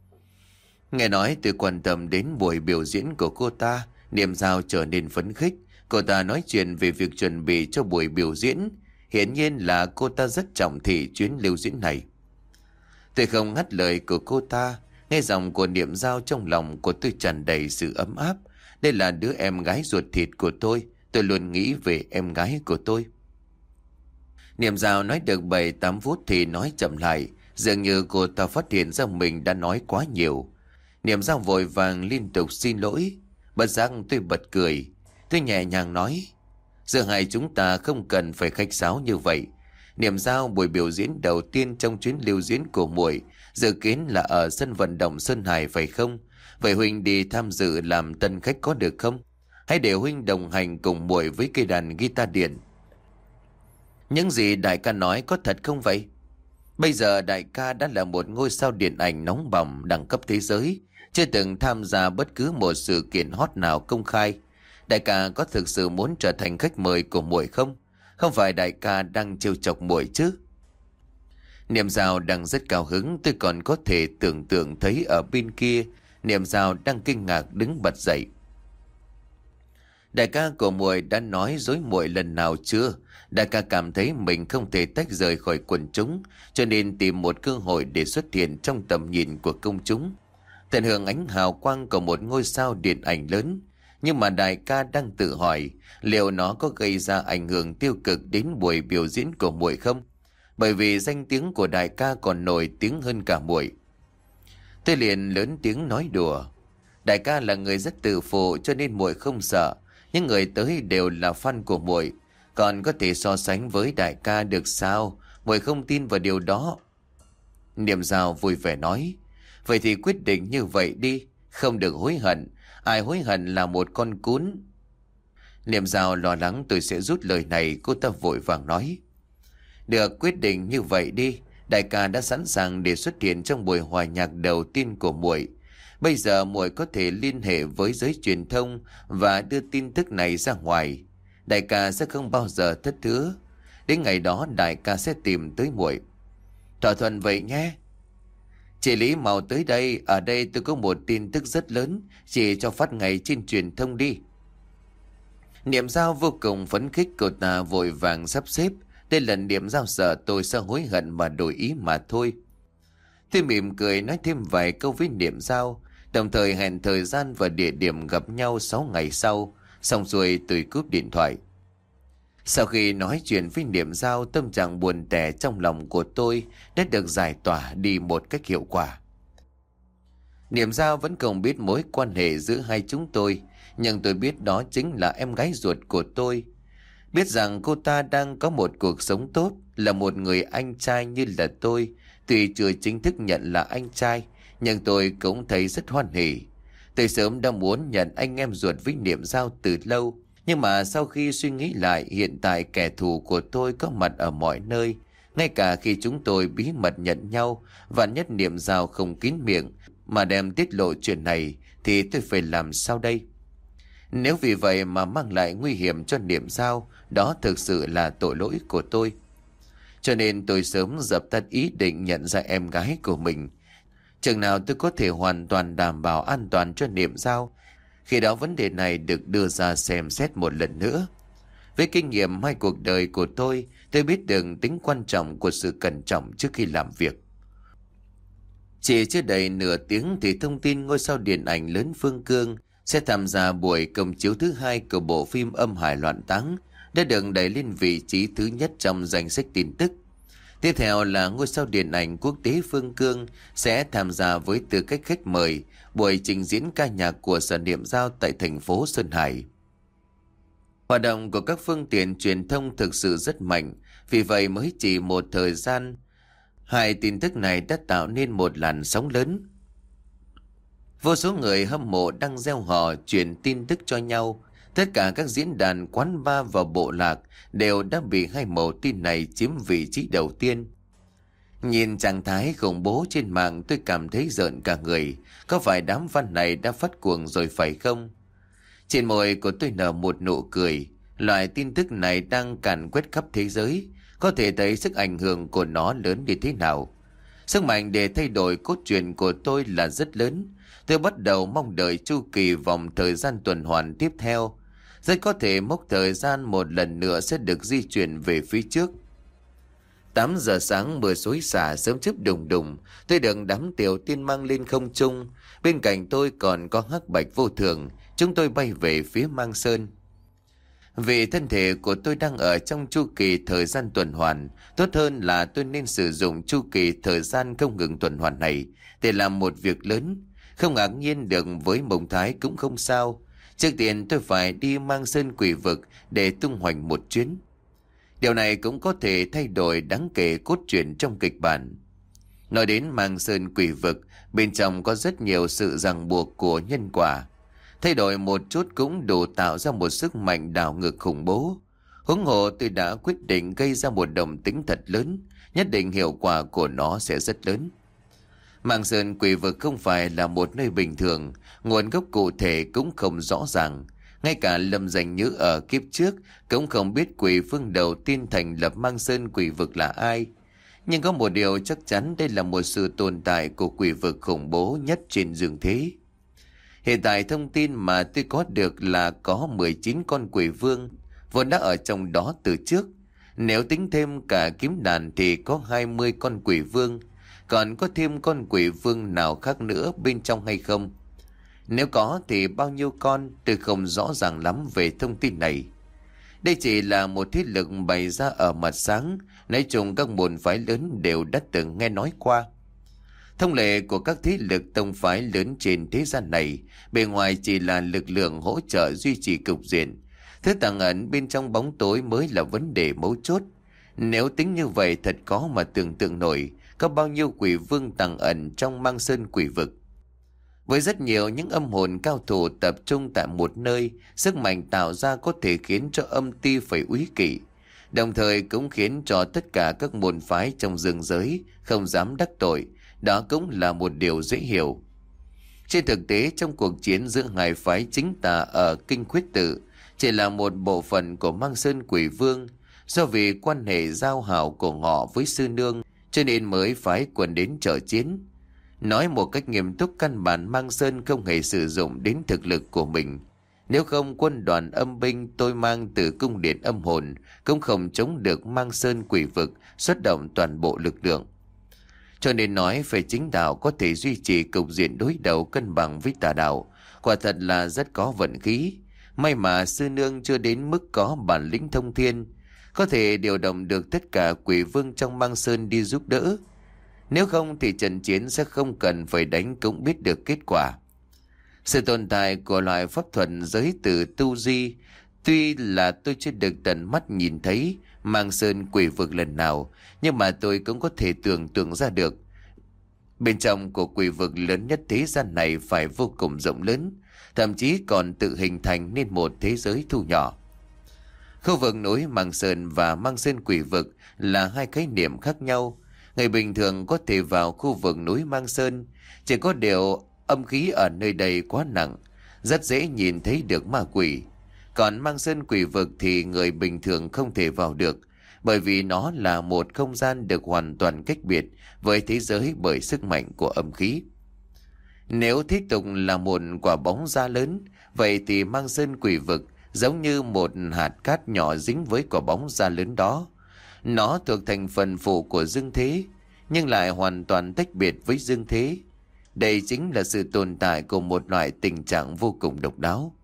S1: Nghe nói tôi quan tâm đến buổi biểu diễn của cô ta, Niệm Giao trở nên phấn khích. Cô ta nói chuyện về việc chuẩn bị cho buổi biểu diễn. Hiển nhiên là cô ta rất trọng thị chuyến lưu diễn này. Tôi không ngắt lời của cô ta. Nghe giọng của Niệm Giao, trong lòng của tôi tràn đầy sự ấm áp. Đây là đứa em gái ruột thịt của tôi. Tôi luôn nghĩ về em gái của tôi. Niệm Giao nói được bảy tám phút thì nói chậm lại. Dường như cô ta phát hiện ra mình đã nói quá nhiều. Niệm Giao vội vàng liên tục xin lỗi. Bất giác tôi bật cười. Tôi nhẹ nhàng nói, giữa hai chúng ta không cần phải khách sáo như vậy. Niệm Giao, buổi biểu diễn đầu tiên trong chuyến lưu diễn của muội dự kiến là ở sân vận động Sơn Hải phải không? Vậy huynh đi tham dự làm tân khách có được không? Hãy để huynh đồng hành cùng muội với cây đàn guitar điện. Những gì đại ca nói có thật không vậy? Bây giờ đại ca đã là một ngôi sao điện ảnh nóng bỏng đẳng cấp thế giới, chưa từng tham gia bất cứ một sự kiện hot nào công khai. Đại ca có thực sự muốn trở thành khách mời của muội không? Không phải đại ca đang trêu chọc muội chứ? Niệm Giao đang rất cao hứng, tôi còn có thể tưởng tượng thấy ở bên kia Niệm Giao đang kinh ngạc đứng bật dậy. Đại ca của muội đã nói dối muội lần nào chưa? Đại ca cảm thấy mình không thể tách rời khỏi quần chúng, cho nên tìm một cơ hội để xuất hiện trong tầm nhìn của công chúng, tận hưởng ánh hào quang của một ngôi sao điện ảnh lớn. Nhưng mà đại ca đang tự hỏi liệu nó có gây ra ảnh hưởng tiêu cực đến buổi biểu diễn của muội không? Bởi vì danh tiếng của đại ca còn nổi tiếng hơn cả muội. Tôi liền lớn tiếng nói đùa. Đại ca là người rất tự phụ cho nên muội không sợ. Những người tới đều là fan của muội, còn có thể so sánh với đại ca được sao? Muội không tin vào điều đó. Niệm Giao vui vẻ nói, vậy thì quyết định như vậy đi, không được hối hận. Ai hối hận là một con cún. Niệm Giao lo lắng tôi sẽ rút lời này, cô ta vội vàng nói, được, quyết định như vậy đi. Đại ca đã sẵn sàng để xuất hiện trong buổi hòa nhạc đầu tiên của muội. Bây giờ muội có thể liên hệ với giới truyền thông và đưa tin tức này ra ngoài. Đại ca sẽ không bao giờ thất hứa. Đến ngày đó đại ca sẽ tìm tới muội. Thỏa thuận vậy nhé. Chị Lý mau tới đây, ở đây tôi có một tin tức rất lớn, chị cho phát ngay trên truyền thông đi. Niệm Giao vô cùng phấn khích, cô ta vội vàng sắp xếp. Đây lần Niệm Giao sợ tôi sẽ hối hận mà đổi ý mà thôi. Tôi mỉm cười nói thêm vài câu với Niệm Giao, đồng thời hẹn thời gian và địa điểm gặp nhau sáu ngày sau. Xong rồi tôi cúp điện thoại. Sau khi nói chuyện với Niệm Giao, tâm trạng buồn tẻ trong lòng của tôi đã được giải tỏa đi một cách hiệu quả. Niệm Giao vẫn không biết mối quan hệ giữa hai chúng tôi, nhưng tôi biết đó chính là em gái ruột của tôi. Biết rằng cô ta đang có một cuộc sống tốt, là một người anh trai như là tôi. Tuy chưa chính thức nhận là anh trai, nhưng tôi cũng thấy rất hoan hỉ. Tôi sớm đã muốn nhận anh em ruột với Niệm Giao từ lâu. Nhưng mà sau khi suy nghĩ lại, hiện tại kẻ thù của tôi có mặt ở mọi nơi. Ngay cả khi chúng tôi bí mật nhận nhau, vạn nhất Niệm Giao không kín miệng mà đem tiết lộ chuyện này, thì tôi phải làm sao đây? Nếu vì vậy mà mang lại nguy hiểm cho Niệm Giao, đó thực sự là tội lỗi của tôi. Cho nên tôi sớm dập tắt ý định nhận ra em gái của mình. Chừng nào tôi có thể hoàn toàn đảm bảo an toàn cho Niệm Giao, khi đó vấn đề này được đưa ra xem xét một lần nữa. Với kinh nghiệm hai cuộc đời của tôi, tôi biết được tính quan trọng của sự cẩn trọng trước khi làm việc. Chỉ chưa đầy nửa tiếng thì thông tin ngôi sao điện ảnh lớn Phương Cương sẽ tham gia buổi công chiếu thứ hai của bộ phim Âm Hải Loạn Táng đã được đẩy lên vị trí thứ nhất trong danh sách tin tức. Tiếp theo là ngôi sao điện ảnh quốc tế Phương Cương sẽ tham gia với tư cách khách mời buổi trình diễn ca nhạc của Sở Niệm Giao tại thành phố Sơn Hải. Hoạt động của các phương tiện truyền thông thực sự rất mạnh, vì vậy mới chỉ một thời gian, hai tin tức này đã tạo nên một làn sóng lớn. Vô số người hâm mộ đang gieo hò truyền tin tức cho nhau. Tất cả các diễn đàn, quán bar và bộ lạc đều đã bị hai mẩu tin này chiếm vị trí đầu tiên. Nhìn trạng thái khủng bố trên mạng, tôi cảm thấy rợn cả người. Có phải đám fan này đã phát cuồng rồi phải không? Trên môi của tôi nở một nụ cười. Loại tin tức này đang càn quét khắp thế giới. Có thể thấy sức ảnh hưởng của nó lớn như thế nào. Sức mạnh để thay đổi cốt truyện của tôi là rất lớn. Tôi bắt đầu mong đợi chu kỳ vòng thời gian tuần hoàn tiếp theo. Rất có thể mốc thời gian một lần nữa sẽ được di chuyển về phía trước. Tám giờ sáng, mưa xối xả, sớm chớp đùng đùng. Tôi được đám tiểu tiên mang lên không trung. Bên cạnh tôi còn có Hắc Bạch Vô Thường. Chúng tôi bay về phía Mang Sơn. Vì thân thể của tôi đang ở trong chu kỳ thời gian tuần hoàn, tốt hơn là tôi nên sử dụng chu kỳ thời gian không ngừng tuần hoàn này để làm một việc lớn. Không ngạc nhiên được với Mông Thái cũng không sao. Trước tiên tôi phải đi Mang Sơn Quỷ Vực để tung hoành một chuyến. Điều này cũng có thể thay đổi đáng kể cốt truyện trong kịch bản. Nói đến Mang Sơn Quỷ Vực, bên trong có rất nhiều sự ràng buộc của nhân quả. Thay đổi một chút cũng đủ tạo ra một sức mạnh đảo ngược khủng bố. Huống hồ tôi đã quyết định gây ra một động tĩnh thật lớn, nhất định hiệu quả của nó sẽ rất lớn. Mang Sơn Quỷ Vực không phải là một nơi bình thường, nguồn gốc cụ thể cũng không rõ ràng. Ngay cả Lâm Danh Nhữ ở kiếp trước cũng không biết quỷ vương đầu tiên thành lập Mang Sơn Quỷ Vực là ai. Nhưng có một điều chắc chắn, đây là một sự tồn tại của quỷ vực khủng bố nhất trên dương thế. Hiện tại thông tin mà tôi có được là có mười chín con quỷ vương vốn đã ở trong đó từ trước. Nếu tính thêm cả kiếm đàn thì có hai mươi con quỷ vương. Còn có thêm con quỷ vương nào khác nữa bên trong hay không? Nếu có thì bao nhiêu con, tôi không rõ ràng lắm về thông tin này. Đây chỉ là một thế lực bày ra ở mặt sáng, nói chung các môn phái lớn đều đã từng nghe nói qua. Thông lệ của các thế lực tông phái lớn trên thế gian này, bề ngoài chỉ là lực lượng hỗ trợ duy trì cục diện. Thứ tàng ẩn bên trong bóng tối mới là vấn đề mấu chốt. Nếu tính như vậy thật khó mà tưởng tượng nổi có bao nhiêu quỷ vương tàng ẩn trong Mang Sơn Quỷ Vực. Với rất nhiều những âm hồn cao thủ tập trung tại một nơi, sức mạnh tạo ra có thể khiến cho âm ti phải úy kỵ, đồng thời cũng khiến cho tất cả các môn phái trong dương giới không dám đắc tội. Đó cũng là một điều dễ hiểu. Trên thực tế, trong cuộc chiến giữa hai phái chính tà ở Kinh Khuyết Tự chỉ là một bộ phận của Mang Sơn Quỷ Vương. Do vì quan hệ giao hảo của họ với sư nương cho nên mới phái quân đến trợ chiến. Nói một cách nghiêm túc, căn bản Mang Sơn không hề sử dụng đến thực lực của mình. Nếu không, quân đoàn âm binh tôi mang từ cung điện âm hồn cũng không chống được Mang Sơn Quỷ Vực xuất động toàn bộ lực lượng. Cho nên nói về chính đạo có thể duy trì cục diện đối đầu cân bằng với tà đạo, quả thật là rất có vận khí. May mà sư nương chưa đến mức có bản lĩnh thông thiên, có thể điều động được tất cả quỷ vương trong Mang Sơn đi giúp đỡ. Nếu không thì trận chiến sẽ không cần phải đánh cũng biết được kết quả. Sự tồn tại của loại pháp thuật giới từ tu di, tuy là tôi chưa được tận mắt nhìn thấy Mang Sơn Quỷ Vực lần nào, nhưng mà tôi cũng có thể tưởng tượng ra được. Bên trong của quỷ vực lớn nhất thế gian này phải vô cùng rộng lớn, thậm chí còn tự hình thành nên một thế giới thu nhỏ. Khu vực núi Mang Sơn và Mang Sơn Quỷ Vực là hai khái niệm khác nhau. Người bình thường có thể vào khu vực núi Mang Sơn, chỉ có điều âm khí ở nơi đây quá nặng, rất dễ nhìn thấy được ma quỷ. Còn Mang Sơn Quỷ Vực thì người bình thường không thể vào được, bởi vì nó là một không gian được hoàn toàn cách biệt với thế giới bởi sức mạnh của âm khí. Nếu thế tục là một quả bóng da lớn, vậy thì Mang Sơn Quỷ Vực giống như một hạt cát nhỏ dính với quả bóng da lớn đó. Nó thuộc thành phần phụ của dương thế, nhưng lại hoàn toàn tách biệt với dương thế. Đây chính là sự tồn tại của một loại tình trạng vô cùng độc đáo.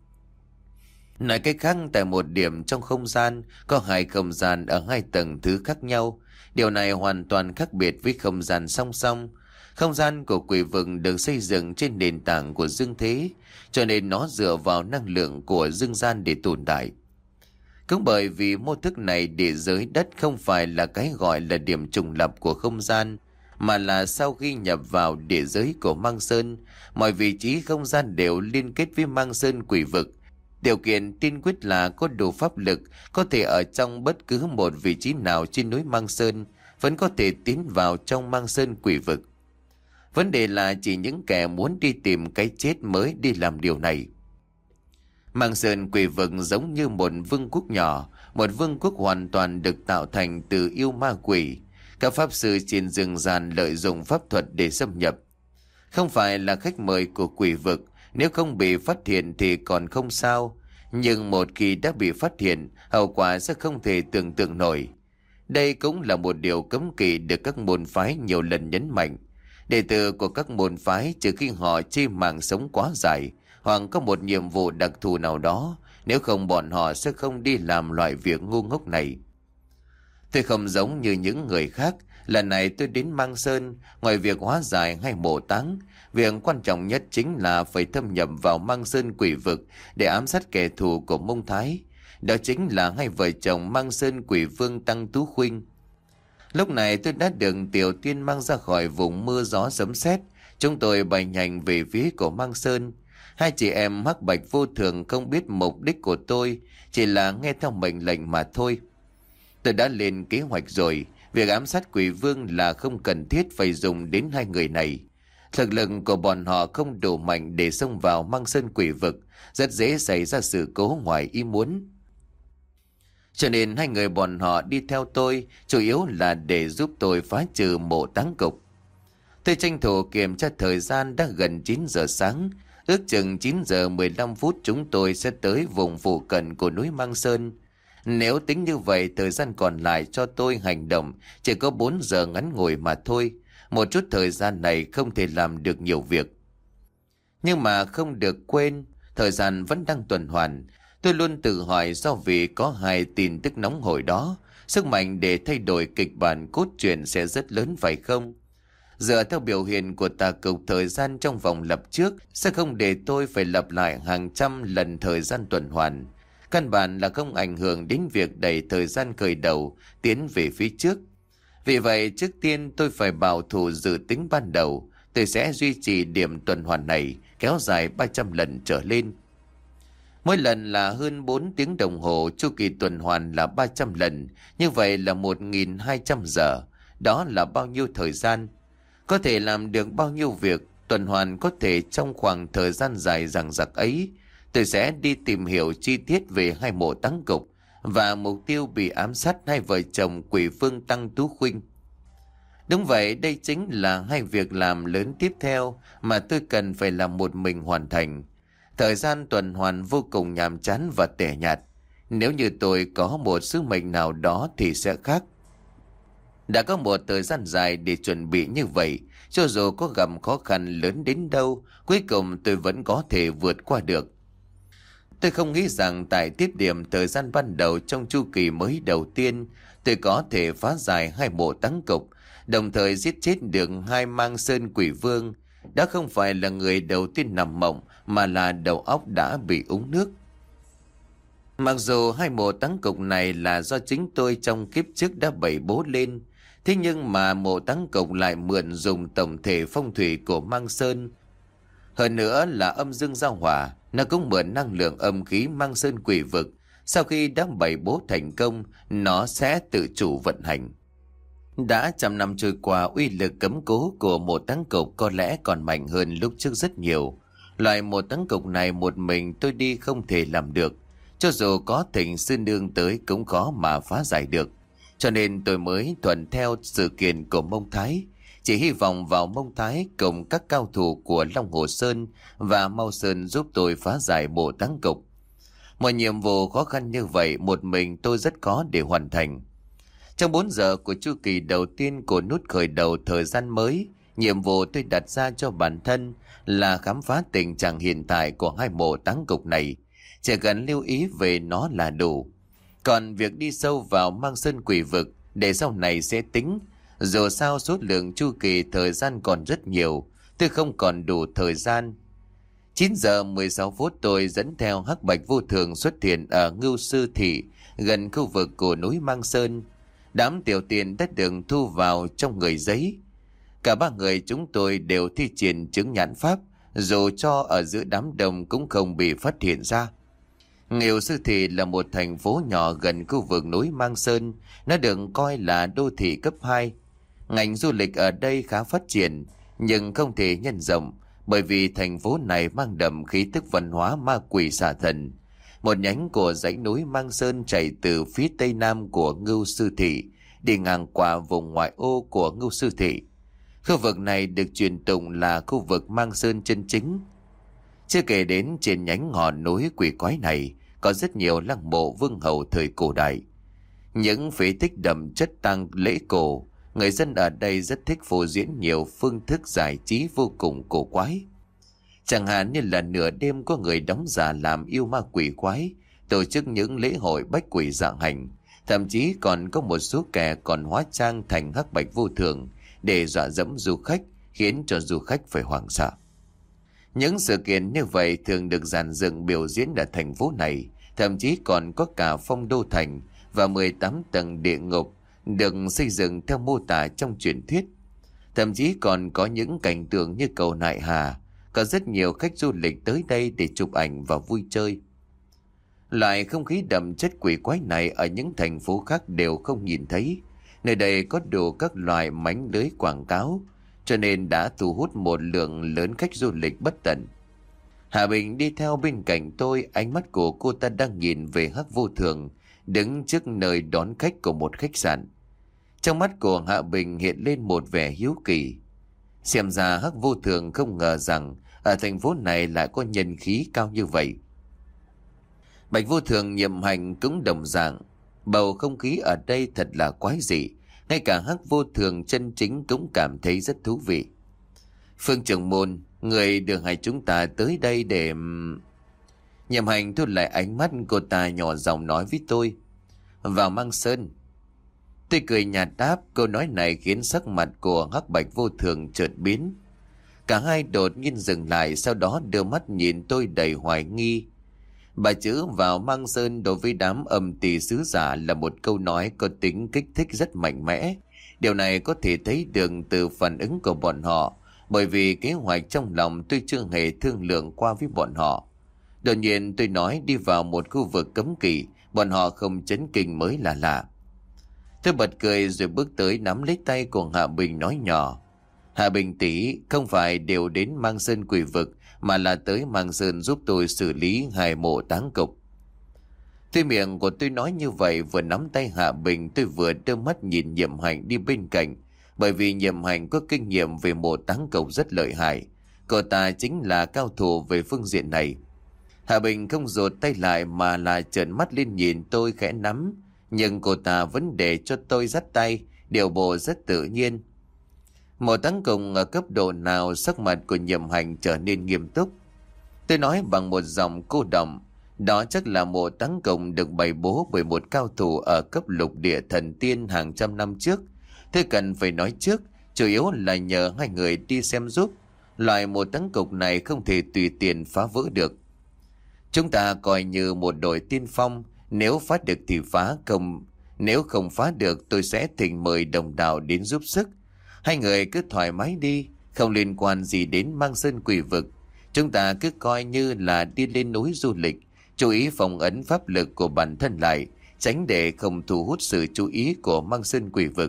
S1: Nói cách khác, tại một điểm trong không gian có hai không gian ở hai tầng thứ khác nhau. Điều này hoàn toàn khác biệt với không gian song song. Không gian của quỷ vực được xây dựng trên nền tảng của dương thế, cho nên nó dựa vào năng lượng của dương gian để tồn tại. Cũng bởi vì mô thức này, địa giới đất không phải là cái gọi là điểm trùng lập của không gian, mà là sau khi nhập vào địa giới của Mang Sơn, mọi vị trí không gian đều liên kết với Mang Sơn Quỷ Vực. Điều kiện tiên quyết là có đủ pháp lực, có thể ở trong bất cứ một vị trí nào trên núi Mang Sơn, vẫn có thể tiến vào trong Mang Sơn Quỷ Vực. Vấn đề là chỉ những kẻ muốn đi tìm cái chết mới đi làm điều này. Mang Sơn Quỷ Vực giống như một vương quốc nhỏ, một vương quốc hoàn toàn được tạo thành từ yêu ma quỷ. Các pháp sư trên rừng ràn lợi dụng pháp thuật để xâm nhập. Không phải là khách mời của quỷ vực, nếu không bị phát hiện thì còn không sao. Nhưng một khi đã bị phát hiện, hậu quả sẽ không thể tưởng tượng nổi. Đây cũng là một điều cấm kỵ được các môn phái nhiều lần nhấn mạnh. Đệ tử của các môn phái trừ khi họ chi mạng sống quá dài, hoặc có một nhiệm vụ đặc thù nào đó, nếu không bọn họ sẽ không đi làm loại việc ngu ngốc này. Tôi không giống như những người khác. Lần này tôi đến Mang Sơn, ngoài việc hóa giải hay mộ táng, việc quan trọng nhất chính là phải thâm nhập vào Mang Sơn quỷ vực để ám sát kẻ thù của Mông Thái. Đó chính là hai vợ chồng Mang Sơn quỷ vương Tăng Tú Khuynh. Lúc này tôi đã được Tiểu Tiên mang ra khỏi vùng mưa gió sấm sét. Chúng tôi bay nhanh về phía của Mang Sơn. Hai chị em hắc bạch vô thường không biết mục đích của tôi, chỉ là nghe theo mệnh lệnh mà thôi. Tôi đã lên kế hoạch rồi. Việc ám sát quỷ vương là không cần thiết phải dùng đến hai người này. Thực lực của bọn họ không đủ mạnh để xông vào Mang Sơn quỷ vực, rất dễ xảy ra sự cố ngoài ý muốn. Cho nên hai người bọn họ đi theo tôi chủ yếu là để giúp tôi phá trừ mộ táng cục. Tôi tranh thủ kiểm tra thời gian, đã gần chín giờ sáng. Ước chừng chín giờ mười lăm phút chúng tôi sẽ tới vùng phụ cận của núi Mang Sơn. Nếu tính như vậy, thời gian còn lại cho tôi hành động chỉ có bốn giờ ngắn ngủi mà thôi. Một chút thời gian này không thể làm được nhiều việc. Nhưng mà không được quên, thời gian vẫn đang tuần hoàn. Tôi luôn tự hỏi, do vì có hai tin tức nóng hổi đó, sức mạnh để thay đổi kịch bản cốt truyện sẽ rất lớn phải không? Dựa theo biểu hiện của tà cục, thời gian trong vòng lập trước sẽ không để tôi phải lặp lại hàng trăm lần thời gian tuần hoàn. Căn bản là không ảnh hưởng đến việc đẩy thời gian khởi đầu tiến về phía trước. Vì vậy trước tiên tôi phải bảo thủ dự tính ban đầu. Tôi sẽ duy trì điểm tuần hoàn này kéo dài ba trăm lần trở lên. Mỗi lần là hơn bốn tiếng đồng hồ, chu kỳ tuần hoàn là ba trăm lần. Như vậy là một nghìn hai trăm giờ. Đó là bao nhiêu thời gian? Có thể làm được bao nhiêu việc tuần hoàn có thể trong khoảng thời gian dài dằng dặc ấy? Tôi sẽ đi tìm hiểu chi tiết về hai mộ táng cục và mục tiêu bị ám sát hai vợ chồng quỷ vương Tăng Tú Khuynh. Đúng vậy, đây chính là hai việc làm lớn tiếp theo mà tôi cần phải làm một mình hoàn thành. Thời gian tuần hoàn vô cùng nhàm chán và tẻ nhạt. Nếu như tôi có một sứ mệnh nào đó thì sẽ khác. Đã có một thời gian dài để chuẩn bị như vậy, cho dù có gặp khó khăn lớn đến đâu, cuối cùng tôi vẫn có thể vượt qua được. Tôi không nghĩ rằng tại tiếp điểm thời gian ban đầu trong chu kỳ mới đầu tiên, tôi có thể phá giải hai mộ táng cục, đồng thời giết chết được hai Mang Sơn quỷ vương. Đã không phải là người đầu tiên nằm mộng, mà là đầu óc đã bị uống nước. Mặc dù hai mộ táng cục này là do chính tôi trong kiếp trước đã bày bố lên, thế nhưng mà mộ táng cục lại mượn dùng tổng thể phong thủy của Mang Sơn. Hơn nữa là âm dương giao hòa, nó cũng mượn năng lượng âm khí Mang Sơn quỷ vực. Sau khi đã bày bố thành công, nó sẽ tự chủ vận hành. Đã trăm năm trôi qua, uy lực cấm cố của mộ táng cục có lẽ còn mạnh hơn lúc trước rất nhiều. Loại mộ táng cục này một mình tôi đi không thể làm được. Cho dù có Thịnh Sư Nương tới cũng khó mà phá giải được. Cho nên tôi mới thuận theo sự kiện của Mông Thái. Chỉ hy vọng vào Mông Thái cùng các cao thủ của Long Hồ Sơn và Mao Sơn giúp tôi phá giải mộ táng cục. Một nhiệm vụ khó khăn như vậy một mình tôi rất khó để hoàn thành. Trong bốn giờ của chu kỳ đầu tiên của nút khởi đầu thời gian mới, nhiệm vụ tôi đặt ra cho bản thân là khám phá tình trạng hiện tại của hai mộ táng cục này. Chỉ cần lưu ý về nó là đủ. Còn việc đi sâu vào Mang Sơn quỷ vực để sau này sẽ tính. Dù sao số lượng chu kỳ thời gian còn rất nhiều, tôi không còn đủ thời gian. chín giờ mười sáu phút tôi dẫn theo hắc bạch vô thường xuất hiện ở Ngưu Sư Thị, gần khu vực của núi Mang Sơn. Đám tiểu tiền đã được thu vào trong người giấy. Cả ba người chúng tôi đều thi triển chứng nhãn pháp, dù cho ở giữa đám đông cũng không bị phát hiện ra. Ngưu Sư Thị là một thành phố nhỏ gần khu vực núi Mang Sơn, nó được coi là đô thị cấp hai. Ngành du lịch ở đây khá phát triển, nhưng không thể nhân rộng, bởi vì thành phố này mang đậm khí tức văn hóa ma quỷ xà thần. Một nhánh của dãy núi Mang Sơn chảy từ phía tây nam của Ngưu Sư Thị, đi ngang qua vùng ngoại ô của Ngưu Sư Thị. Khu vực này được truyền tụng là khu vực Mang Sơn chân chính. Chưa kể đến trên nhánh ngọn núi quỷ quái này có rất nhiều lăng mộ vương hầu thời cổ đại. Những phế tích đậm chất tang lễ cổ, người dân ở đây rất thích phô diễn nhiều phương thức giải trí vô cùng cổ quái. Chẳng hạn như là nửa đêm có người đóng giả làm yêu ma quỷ quái, tổ chức những lễ hội bách quỷ dạng hành, Thậm chí còn có một số kẻ còn hóa trang thành hắc bạch vô thường để dọa dẫm du khách, khiến cho du khách phải hoảng sợ. Những sự kiện như vậy thường được dàn dựng biểu diễn ở thành phố này, thậm chí còn có cả phong đô thành và mười tám tầng địa ngục được xây dựng theo mô tả trong truyền thuyết. Thậm chí còn có những cảnh tượng như cầu Nại Hà, có rất nhiều khách du lịch tới đây để chụp ảnh và vui chơi. Loại không khí đậm chất quỷ quái này ở những thành phố khác đều không nhìn thấy. Nơi đây có đủ các loại mánh lưới quảng cáo, cho nên đã thu hút một lượng lớn khách du lịch bất tận. Hạ Bình đi theo bên cạnh tôi, ánh mắt của cô ta đang nhìn về Hắc Vô Thường, đứng trước nơi đón khách của một khách sạn. Trong mắt của Hạ Bình hiện lên một vẻ hiếu kỳ. Xem ra Hắc Vô Thường không ngờ rằng ở thành phố này lại có nhân khí cao như vậy. Bạch Vô Thường, Nhiệm Hành cũng đồng dạng. Bầu không khí ở đây thật là quái dị. Ngay cả Hắc Vô Thường chân chính cũng cảm thấy rất thú vị. Phương trưởng môn, người đưa hai chúng ta tới đây để... Nhiệm Hành thu lại ánh mắt, cô ta nhỏ giọng nói với tôi. Vào Mang Sơn. Tôi cười nhạt đáp, câu nói này khiến sắc mặt của Hắc Bạch Vô Thường chợt biến. Cả hai đột nhiên dừng lại, sau đó đưa mắt nhìn tôi đầy hoài nghi. Bà chữ vào Mang Sơn đối với đám âm tỳ sứ giả là một câu nói có tính kích thích rất mạnh mẽ. Điều này có thể thấy được từ phản ứng của bọn họ, bởi vì kế hoạch trong lòng tôi chưa hề thương lượng qua với bọn họ. Đột nhiên tôi nói đi vào một khu vực cấm kỵ, bọn họ không chấn kinh mới là lạ. Tôi bật cười rồi bước tới nắm lấy tay của Hạ Bình nói nhỏ. Hạ Bình tỷ, không phải đều đến Mang Sơn quỷ vực, mà là tới Mang Sơn giúp tôi xử lý hai mộ táng cục. Tuy miệng của tôi nói như vậy, vừa nắm tay Hạ Bình tôi vừa đưa mắt nhìn Nhiệm Hành đi bên cạnh, bởi vì Nhiệm Hành có kinh nghiệm về mộ táng cục rất lợi hại. Cô ta chính là cao thủ về phương diện này. Hạ Bình không rụt tay lại mà là trợn mắt lên nhìn tôi khẽ nắm, nhưng cô ta vẫn để cho tôi dắt tay, điều bộ rất tự nhiên. Mộ táng cùng ở cấp độ nào? Sắc mặt của Nhiệm Hành trở nên nghiêm túc. Tôi nói bằng một giọng cô đọng, đó chắc là mộ táng cùng được bày bố bởi một cao thủ ở cấp lục địa thần tiên hàng trăm năm trước. Tôi cần phải nói trước, chủ yếu là nhờ hai người đi xem giúp. Loại mộ táng cục này không thể tùy tiện phá vỡ được. Chúng ta coi như một đội tiên phong, nếu phá được thì phá, không nếu không phá được tôi sẽ thỉnh mời đồng đạo đến giúp sức. Hai người cứ thoải mái đi, không liên quan gì đến Mang Sơn quỷ vực. Chúng ta cứ coi như là đi lên núi du lịch, chú ý phòng ấn pháp lực của bản thân lại, tránh để không thu hút sự chú ý của Mang Sơn quỷ vực.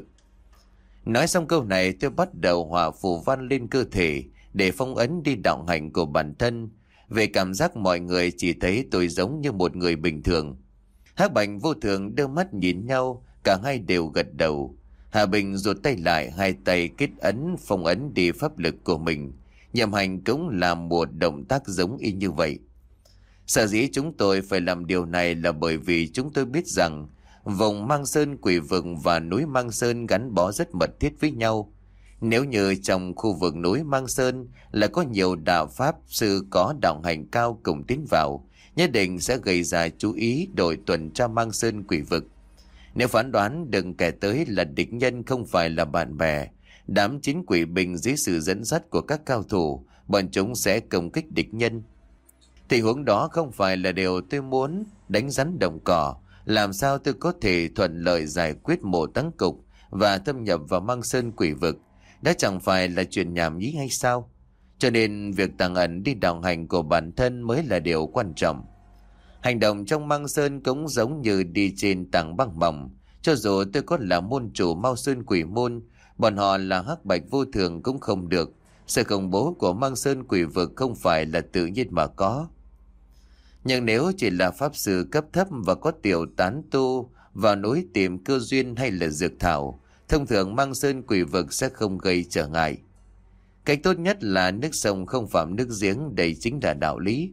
S1: Nói xong câu này, tôi bắt đầu hòa phù văn lên cơ thể để phong ấn đi đạo hành của bản thân. Về cảm giác mọi người chỉ thấy tôi giống như một người bình thường. Hắc Bạch Vô Thường đưa mắt nhìn nhau, cả hai đều gật đầu. Hà Bình rụt tay lại, hai tay kết ấn phong ấn đi pháp lực của mình. Nhiệm Hành cũng làm một động tác giống y như vậy. Sở dĩ chúng tôi phải làm điều này là bởi vì chúng tôi biết rằng vùng Mang Sơn quỷ vực và núi Mang Sơn gắn bó rất mật thiết với nhau. Nếu như trong khu vực núi Mang Sơn là có nhiều đạo pháp sư có đạo hành cao cùng tiến vào, nhất định sẽ gây ra chú ý đội tuần tra Mang Sơn quỷ vực. Nếu phán đoán đừng kẻ tới là địch nhân không phải là bạn bè, đám chính quỷ binh dưới sự dẫn dắt của các cao thủ, bọn chúng sẽ công kích địch nhân. Tình huống đó không phải là điều tôi muốn, đánh rắn đồng cỏ. Làm sao tôi có thể thuận lợi giải quyết mộ táng cục và thâm nhập vào Mang Sơn quỷ vực? Đã chẳng phải là chuyện nhảm nhí hay sao? Cho nên việc tàng ẩn đi đạo hành của bản thân mới là điều quan trọng. Hành động trong Mang Sơn cũng giống như đi trên tảng băng mỏng. Cho dù tôi có là môn chủ Mao Sơn quỷ môn, bọn họ là Hắc Bạch Vô Thường cũng không được. Sự khủng bố của Mang Sơn quỷ vực không phải là tự nhiên mà có. Nhưng nếu chỉ là pháp sư cấp thấp và có tiểu tán tu vào núi tìm cơ duyên hay là dược thảo, thông thường Mang Sơn quỷ vực sẽ không gây trở ngại. Cách tốt nhất là nước sông không phạm nước giếng, đây chính là đạo lý.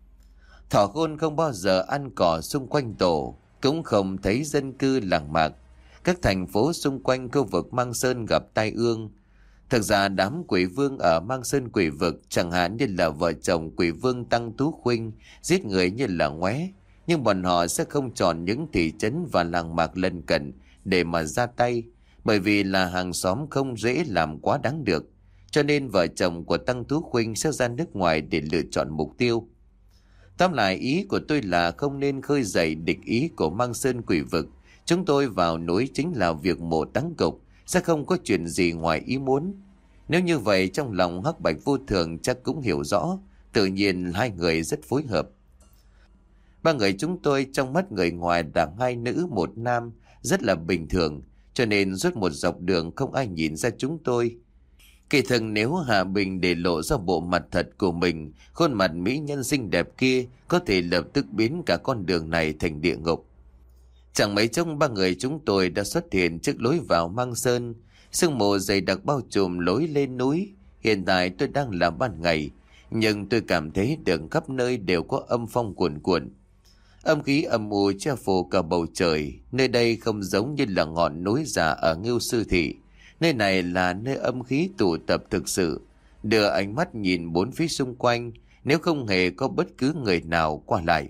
S1: Thỏ khôn không bao giờ ăn cỏ xung quanh tổ, cũng không thấy dân cư làng mạc. Các thành phố xung quanh khu vực Mang Sơn gặp tai ương. Thực ra đám quỷ vương ở Mang Sơn quỷ vực, chẳng hạn như là vợ chồng quỷ vương Tăng Tú Khuynh, giết người như là ngoé. nhưng bọn họ sẽ không chọn những thị trấn và làng mạc lân cận để mà ra tay, bởi vì là hàng xóm không dễ làm quá đáng được. Cho nên vợ chồng của Tăng Tú Khuynh sẽ ra nước ngoài để lựa chọn mục tiêu. Tóm lại, ý của tôi là không nên khơi dậy địch ý của Mang Sơn Quỷ Vực. Chúng tôi vào núi chính là việc mổ táng cục, sẽ không có chuyện gì ngoài ý muốn. Nếu như vậy, trong lòng Hắc Bạch Vô Thường chắc cũng hiểu rõ, tự nhiên hai người rất phối hợp. Ba người chúng tôi trong mắt người ngoài là hai nữ một nam, rất là bình thường, cho nên suốt một dọc đường không ai nhìn ra chúng tôi. Kỳ thực nếu Hạ Bình để lộ ra bộ mặt thật của mình, khuôn mặt mỹ nhân xinh đẹp kia có thể lập tức biến cả con đường này thành địa ngục. Chẳng mấy chốc ba người chúng tôi đã xuất hiện trước lối vào Mang Sơn. Sương mù dày đặc bao trùm lối lên núi. Hiện tại tôi đang là ban ngày, nhưng tôi cảm thấy đường khắp nơi đều có âm phong cuồn cuộn. Âm khí âm u che phủ cả bầu trời. Nơi đây không giống như là ngọn núi già ở Ngưu Sư Thị. Nơi này là nơi âm khí tụ tập thực sự. Đưa ánh mắt nhìn bốn phía xung quanh, nếu không hề có bất cứ người nào qua lại.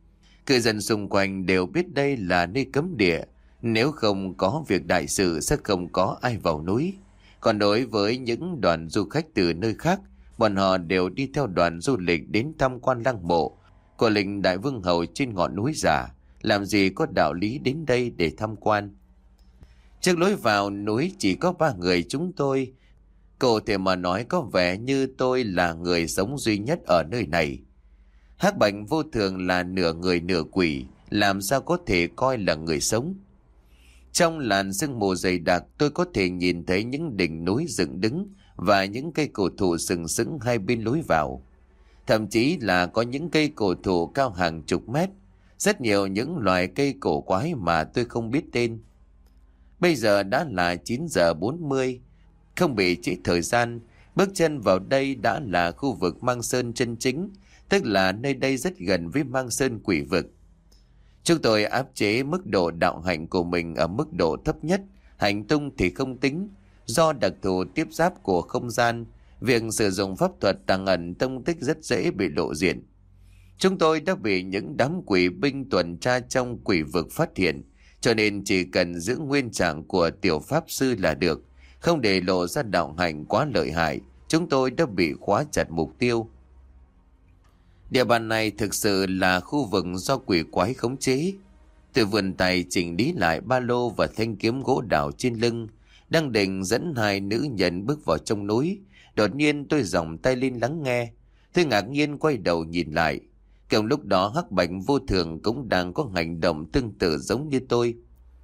S1: Cư dân xung quanh đều biết đây là nơi cấm địa, nếu không có việc đại sự sẽ không có ai vào núi. Còn đối với những đoàn du khách từ nơi khác, bọn họ đều đi theo đoàn du lịch đến tham quan lăng mộ của lệnh Đại Vương Hầu trên ngọn núi giả, làm gì có đạo lý đến đây để tham quan. Trước lối vào núi chỉ có ba người chúng tôi. Cụ thể mà nói, có vẻ như tôi là người sống duy nhất ở nơi này. Hắc Bạch Vô Thường là nửa người nửa quỷ, làm sao có thể coi là người sống. Trong làn sương mù dày đặc, tôi có thể nhìn thấy những đỉnh núi dựng đứng và những cây cổ thụ sừng sững hai bên lối vào. Thậm chí là có những cây cổ thụ cao hàng chục mét, rất nhiều những loài cây cổ quái mà tôi không biết tên. Bây giờ đã là chín giờ bốn mươi, không bị trễ thời gian, bước chân vào đây đã là khu vực Mang Sơn chân chính, tức là nơi đây rất gần với Mang Sơn Quỷ Vực. Chúng tôi áp chế mức độ đạo hạnh của mình ở mức độ thấp nhất, hành tung thì không tính. Do đặc thù tiếp giáp của không gian, việc sử dụng pháp thuật tàng ẩn tông tích rất dễ bị lộ diện. Chúng tôi đã bị những đám quỷ binh tuần tra trong quỷ vực phát hiện, cho nên chỉ cần giữ nguyên trạng của tiểu pháp sư là được, không để lộ ra đạo hạnh quá lợi hại. Chúng tôi đã bị khóa chặt mục tiêu. Địa bàn này thực sự là khu vực do quỷ quái khống chế. Tôi vươn tay chỉnh lý lại ba lô và thanh kiếm gỗ đào trên lưng, đang định dẫn hai nữ nhân bước vào trong núi. Đột nhiên tôi giòng tay lên lắng nghe. Tôi ngạc nhiên quay đầu nhìn lại. Cùng lúc đó Hắc Bạch Vô Thường cũng đang có hành động tương tự giống như tôi.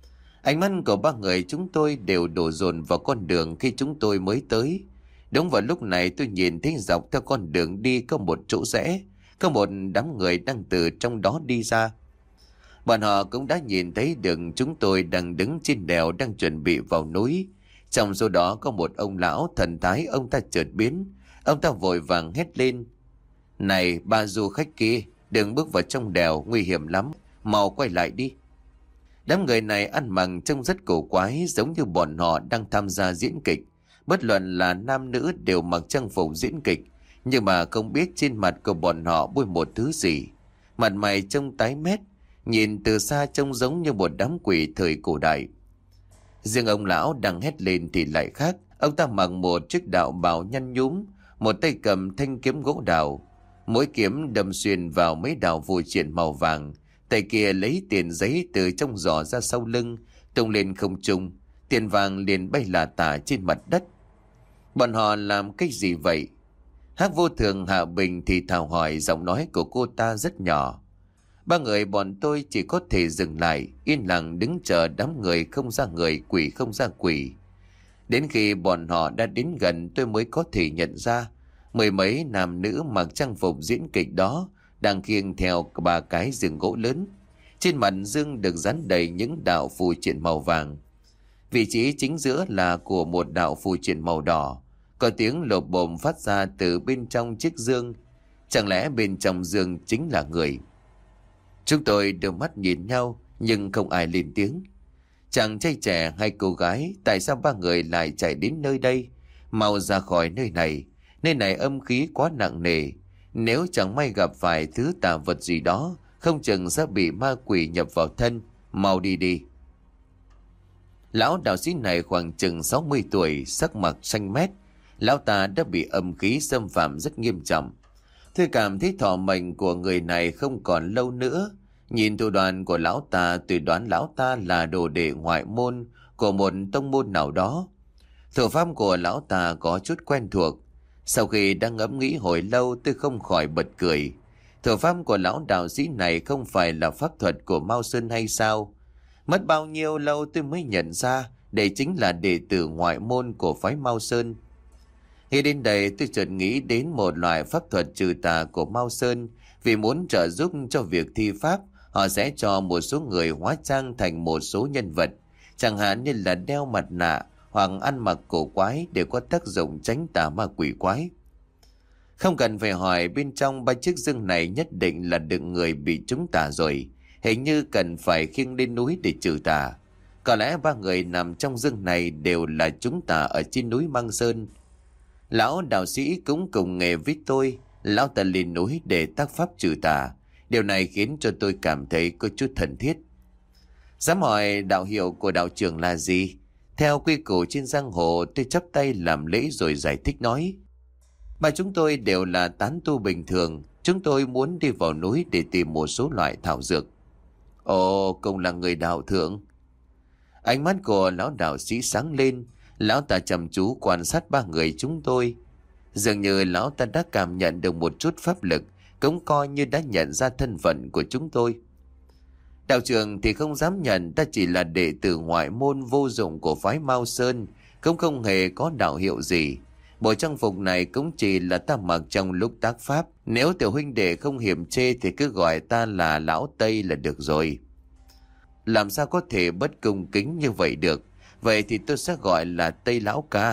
S1: Ánh mắt của ba người chúng tôi đều đổ dồn vào con đường khi chúng tôi mới tới. Đúng vào lúc này tôi nhìn thấy dọc theo con đường đi có một chỗ rẽ, có một đám người đang từ trong đó đi ra. Bọn họ cũng đã nhìn thấy được chúng tôi đang đứng trên đèo đang chuẩn bị vào núi. Trong số đó có một ông lão, thần thái ông ta chợt biến. Ông ta vội vàng hét lên: "Này ba du khách kia, đừng bước vào trong đèo, nguy hiểm lắm, mau quay lại đi." Đám người này ăn mặc trông rất cổ quái, giống như bọn họ đang tham gia diễn kịch. Bất luận là nam nữ đều mặc trang phục diễn kịch, nhưng mà không biết trên mặt của bọn họ bôi một thứ gì. Mặt mày trông tái mét, nhìn từ xa trông giống như một đám quỷ thời cổ đại. Riêng ông lão đang hét lên thì lại khác. Ông ta mặc một chiếc đạo bào nhăn nhúm, một tay cầm thanh kiếm gỗ đào, mỗi kiếm đâm xuyên vào mấy đạo phù triện màu vàng. Tay kia lấy tiền giấy từ trong giỏ ra sau lưng, tung lên không trung, tiền vàng liền bay lả tả trên mặt đất. Bọn họ làm cái gì vậy? Hắc Vô Thường Hạ Bình thì thào hỏi, giọng nói của cô ta rất nhỏ. Ba người bọn tôi chỉ có thể dừng lại, yên lặng đứng chờ đám người không ra người, quỷ không ra quỷ. Đến khi bọn họ đã đến gần, tôi mới có thể nhận ra mười mấy nam nữ mặc trang phục diễn kịch đó đang khiêng theo ba cái giường gỗ lớn. Trên mặt dương được dán đầy những đạo phù triện màu vàng. Vị trí chính giữa là của một đạo phù triện màu đỏ. Có tiếng lộp bồm phát ra từ bên trong chiếc dương. Chẳng lẽ bên trong dương chính là người? Chúng tôi đưa mắt nhìn nhau, nhưng không ai lên tiếng. Chàng trai trẻ hay cô gái, tại sao ba người lại chạy đến nơi đây? Mau ra khỏi nơi này. Nơi này âm khí quá nặng nề. Nếu chẳng may gặp phải thứ tà vật gì đó, không chừng sẽ bị ma quỷ nhập vào thân. Mau đi đi. Lão đạo sĩ này khoảng chừng sáu mươi tuổi, sắc mặt xanh mét. Lão ta đã bị âm khí xâm phạm rất nghiêm trọng. Tôi cảm thấy thọ mệnh của người này không còn lâu nữa. Nhìn thủ đoạn của lão ta, tôi đoán lão ta là đồ đệ ngoại môn của một tông môn nào đó. Thủ pháp của lão ta có chút quen thuộc. Sau khi đang ngẫm nghĩ hồi lâu, tôi không khỏi bật cười. Thủ pháp của lão đạo sĩ này không phải là pháp thuật của Mao Sơn hay sao? Mất bao nhiêu lâu tôi mới nhận ra đây chính là đệ tử ngoại môn của phái Mao Sơn. Khi đến đây tôi chợt nghĩ đến một loại pháp thuật trừ tà của Mao Sơn. Vì muốn trợ giúp cho việc thi pháp, họ sẽ cho một số người hóa trang thành một số nhân vật, chẳng hạn như là đeo mặt nạ hoặc ăn mặc cổ quái để có tác dụng tránh tà ma quỷ quái. Không cần phải hỏi, bên trong ba chiếc dương này nhất định là đựng người bị trúng tà rồi. Hình như cần phải khiêng lên núi để trừ tà. Có lẽ ba người nằm trong dương này đều là trúng tà ở trên núi Măng Sơn. Lão đạo sĩ cũng cùng nghề với tôi. Lão ta lên núi để tác pháp trừ tà. Điều này khiến cho tôi cảm thấy có chút thân thiết. Dám hỏi đạo hiệu của đạo trưởng là gì? Theo quy củ trên giang hồ, tôi chắp tay làm lễ rồi giải thích nói. Mà chúng tôi đều là tán tu bình thường. Chúng tôi muốn đi vào núi để tìm một số loại thảo dược. Ồ, cũng là người đạo thượng. Ánh mắt của lão đạo sĩ sáng lên. Lão ta chăm chú quan sát ba người chúng tôi. Dường như lão ta đã cảm nhận được một chút pháp lực, cũng coi như đã nhận ra thân phận của chúng tôi. Đạo trưởng thì không dám nhận ta chỉ là đệ tử ngoại môn vô dụng của phái Mao Sơn, cũng không hề có đạo hiệu gì. Bộ trang phục này cũng chỉ là ta mặc trong lúc tác pháp. Nếu tiểu huynh đệ không hiểm chê thì cứ gọi ta là lão Tây là được rồi. Làm sao có thể bất cung kính như vậy được? Vậy thì tôi sẽ gọi là Tây lão ca.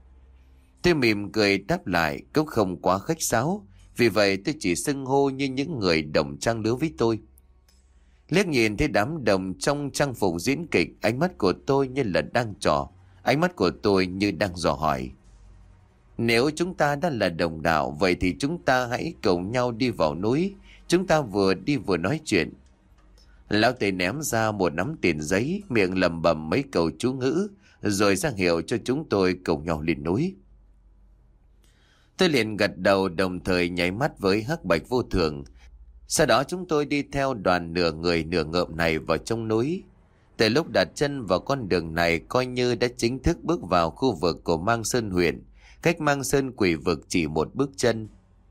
S1: Tôi mỉm cười đáp lại, cũng không quá khách sáo. Vì vậy tôi chỉ xưng hô như những người đồng trang lứa với tôi. Liếc nhìn thấy đám đồng trong trang phục diễn kịch, ánh mắt của tôi như là đang trò. Ánh mắt của tôi như đang dò hỏi. Nếu chúng ta đã là đồng đạo, vậy thì chúng ta hãy cùng nhau đi vào núi. Chúng ta vừa đi vừa nói chuyện. Lão Tây ném ra một nắm tiền giấy, miệng lẩm bẩm mấy câu chú ngữ, rồi ra hiệu cho chúng tôi cùng nhau lên núi. Tôi liền gật đầu, đồng thời nháy mắt với Hắc Bạch Vô Thường. Sau đó chúng tôi đi theo đoàn nửa người nửa ngợm này vào trong núi. Từ lúc đặt chân vào con đường này, coi như đã chính thức bước vào khu vực của Mang Sơn huyện, cách Mang Sơn quỷ vực chỉ một bước chân.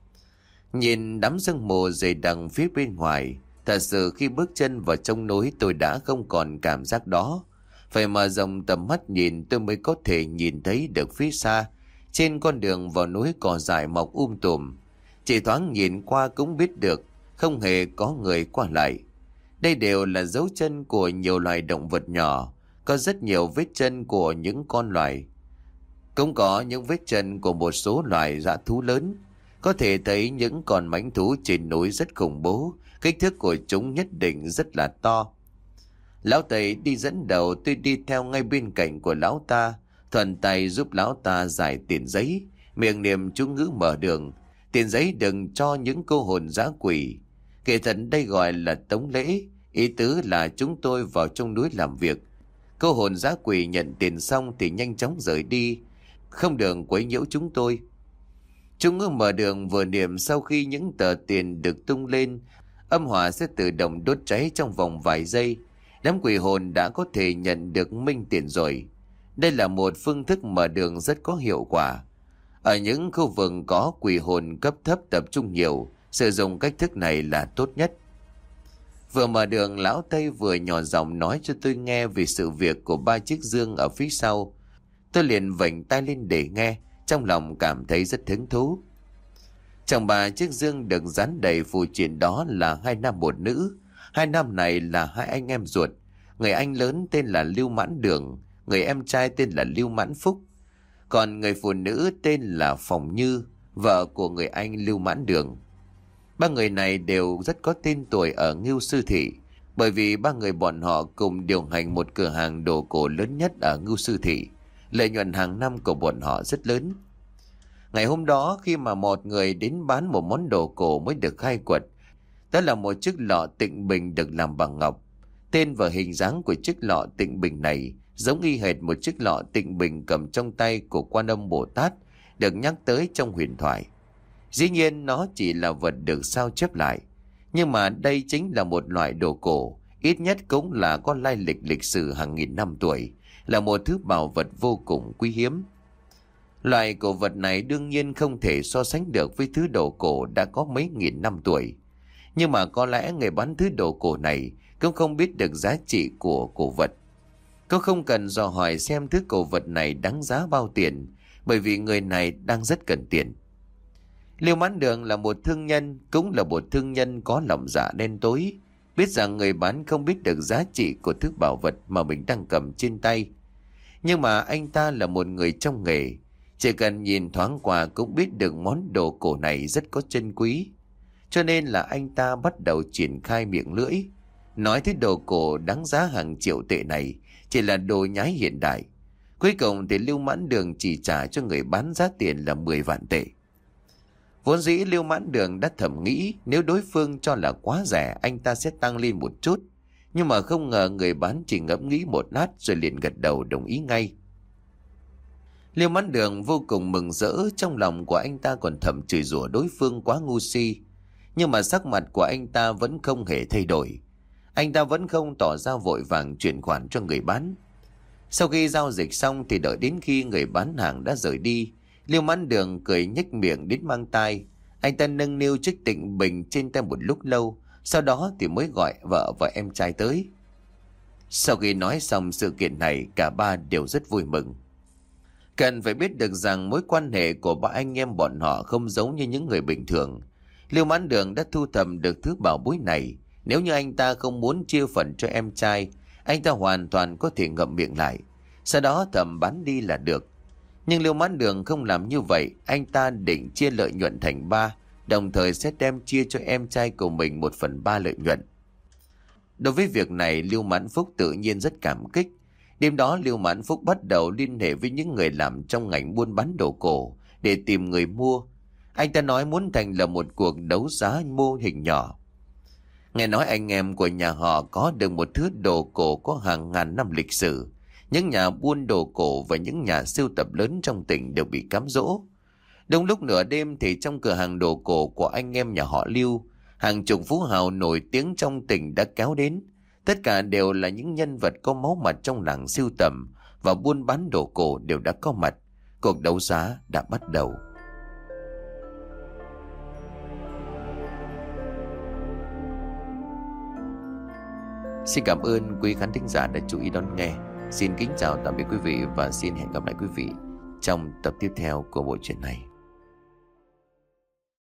S1: Nhìn đám sương mù dày đặc phía bên ngoài, thật sự khi bước chân vào trong núi tôi đã không còn cảm giác đó. Phải mở rộng tầm mắt nhìn tôi mới có thể nhìn thấy được phía xa. Trên con đường vào núi cỏ dại mọc um tùm. Chỉ thoáng nhìn qua cũng biết được không hề có người qua lại. Đây đều là dấu chân của nhiều loài động vật nhỏ. Có rất nhiều vết chân của những con loài. Cũng có những vết chân của một số loài dã thú lớn. Có thể thấy những con mãnh thú trên núi rất khủng bố. Kích thước của chúng nhất định rất là to. Lão Tây đi dẫn đầu, tôi đi theo ngay bên cạnh của lão ta, thuận tay giúp lão ta giải tiền giấy, miệng niệm chú ngữ mở đường. Tiền giấy đừng cho những cô hồn dã quỷ. Kể thật đây gọi là tống lễ, ý tứ là chúng tôi vào trong núi làm việc. Cô hồn dã quỷ nhận tiền xong thì nhanh chóng rời đi, không đường quấy nhiễu chúng tôi. Chú ngữ mở đường vừa niệm, sau khi những tờ tiền được tung lên, âm hỏa sẽ tự động đốt cháy trong vòng vài giây. Đám quỷ hồn đã có thể nhận được minh tiền rồi. Đây là một phương thức mở đường rất có hiệu quả. Ở những khu vực có quỷ hồn cấp thấp tập trung nhiều, sử dụng cách thức này là tốt nhất. Vừa mở đường, lão Tây vừa nhỏ giọng nói cho tôi nghe về sự việc của ba chiếc dương ở phía sau. Tôi liền vểnh tai lên để nghe, trong lòng cảm thấy rất hứng thú. Trong ba chiếc dương được dán đầy phù triện đó là hai nam một nữ. Hai nam này là hai anh em ruột. Người anh lớn tên là Lưu Mãn Đường, người em trai tên là Lưu Mãn Phúc. Còn người phụ nữ tên là Phòng Như, vợ của người anh Lưu Mãn Đường. Ba người này đều rất có tên tuổi ở Ngưu Sư Thị, bởi vì ba người bọn họ cùng điều hành một cửa hàng đồ cổ lớn nhất ở Ngưu Sư Thị. Lợi nhuận hàng năm của bọn họ rất lớn. Ngày hôm đó khi mà một người đến bán một món đồ cổ mới được khai quật, Đó là một chiếc lọ tịnh bình được làm bằng ngọc. Tên và hình dáng của chiếc lọ tịnh bình này giống y hệt một chiếc lọ tịnh bình cầm trong tay của Quan Âm Bồ Tát được nhắc tới trong huyền thoại. Dĩ nhiên nó chỉ là vật được sao chép lại, nhưng mà đây chính là một loại đồ cổ, ít nhất cũng là có lai lịch lịch sử hàng nghìn năm tuổi, là một thứ bảo vật vô cùng quý hiếm. Loại cổ vật này đương nhiên không thể so sánh được với thứ đồ cổ đã có mấy nghìn năm tuổi. Nhưng mà có lẽ người bán thứ đồ cổ này cũng không biết được giá trị của cổ vật. Cô không cần dò hỏi xem thứ cổ vật này đáng giá bao tiền, bởi vì người này đang rất cần tiền. Liêu Mãn Đường là một thương nhân, cũng là một thương nhân có lòng dạ đen tối, biết rằng người bán không biết được giá trị của thứ bảo vật mà mình đang cầm trên tay. Nhưng mà anh ta là một người trong nghề, chỉ cần nhìn thoáng qua cũng biết được món đồ cổ này rất có chân quý. Cho nên là anh ta bắt đầu triển khai miệng lưỡi, nói thứ đồ cổ đáng giá hàng triệu tệ này chỉ là đồ nhái hiện đại. Cuối cùng thì Liêu Mãn Đường chỉ trả cho người bán giá tiền là mười vạn tệ. Vốn dĩ Liêu Mãn Đường đã thầm nghĩ nếu đối phương cho là quá rẻ anh ta sẽ tăng lên một chút. Nhưng mà không ngờ người bán chỉ ngẫm nghĩ một lát rồi liền gật đầu đồng ý ngay. Liêu Mãn Đường vô cùng mừng rỡ, trong lòng của anh ta còn thầm chửi rủa đối phương quá ngu si. Nhưng mà sắc mặt của anh ta vẫn không hề thay đổi. Anh ta vẫn không tỏ ra vội vàng chuyển khoản cho người bán. Sau khi giao dịch xong thì đợi đến khi người bán hàng đã rời đi, Liêu Mãn Đường cười nhếch miệng đến mang tai. Anh ta nâng niu chiếc tịnh bình trên tay một lúc lâu, sau đó thì mới gọi vợ và em trai tới. Sau khi nói xong sự kiện này, cả ba đều rất vui mừng. Cần phải biết được rằng mối quan hệ của ba anh em bọn họ không giống như những người bình thường. Liêu Mãn Đường đã thu thập được thứ bảo bối này. Nếu như anh ta không muốn chia phần cho em trai, anh ta hoàn toàn có thể ngậm miệng lại, sau đó thầm bán đi là được. Nhưng Liêu Mãn Đường không làm như vậy, anh ta định chia lợi nhuận thành ba, đồng thời sẽ đem chia cho em trai của mình một phần ba lợi nhuận. Đối với việc này, Liêu Mãn Phúc tự nhiên rất cảm kích. Đêm đó Liêu Mãn Phúc bắt đầu liên hệ với những người làm trong ngành buôn bán đồ cổ để tìm người mua. Anh ta nói muốn thành lập một cuộc đấu giá mô hình nhỏ. Nghe nói anh em của nhà họ có được một thứ đồ cổ có hàng ngàn năm lịch sử. Những nhà buôn đồ cổ và những nhà sưu tập lớn trong tỉnh đều bị cám dỗ. Đúng lúc nửa đêm thì trong cửa hàng đồ cổ của anh em nhà họ Lưu, hàng chục phú hào nổi tiếng trong tỉnh đã kéo đến. Tất cả đều là những nhân vật có máu mặt trong làng sưu tầm và buôn bán đồ cổ đều đã có mặt. Cuộc đấu giá đã bắt đầu. Xin cảm ơn quý khán thính giả đã chú ý đón nghe. Xin kính chào tạm biệt quý vị và xin hẹn gặp lại quý vị trong tập tiếp theo của bộ truyện này.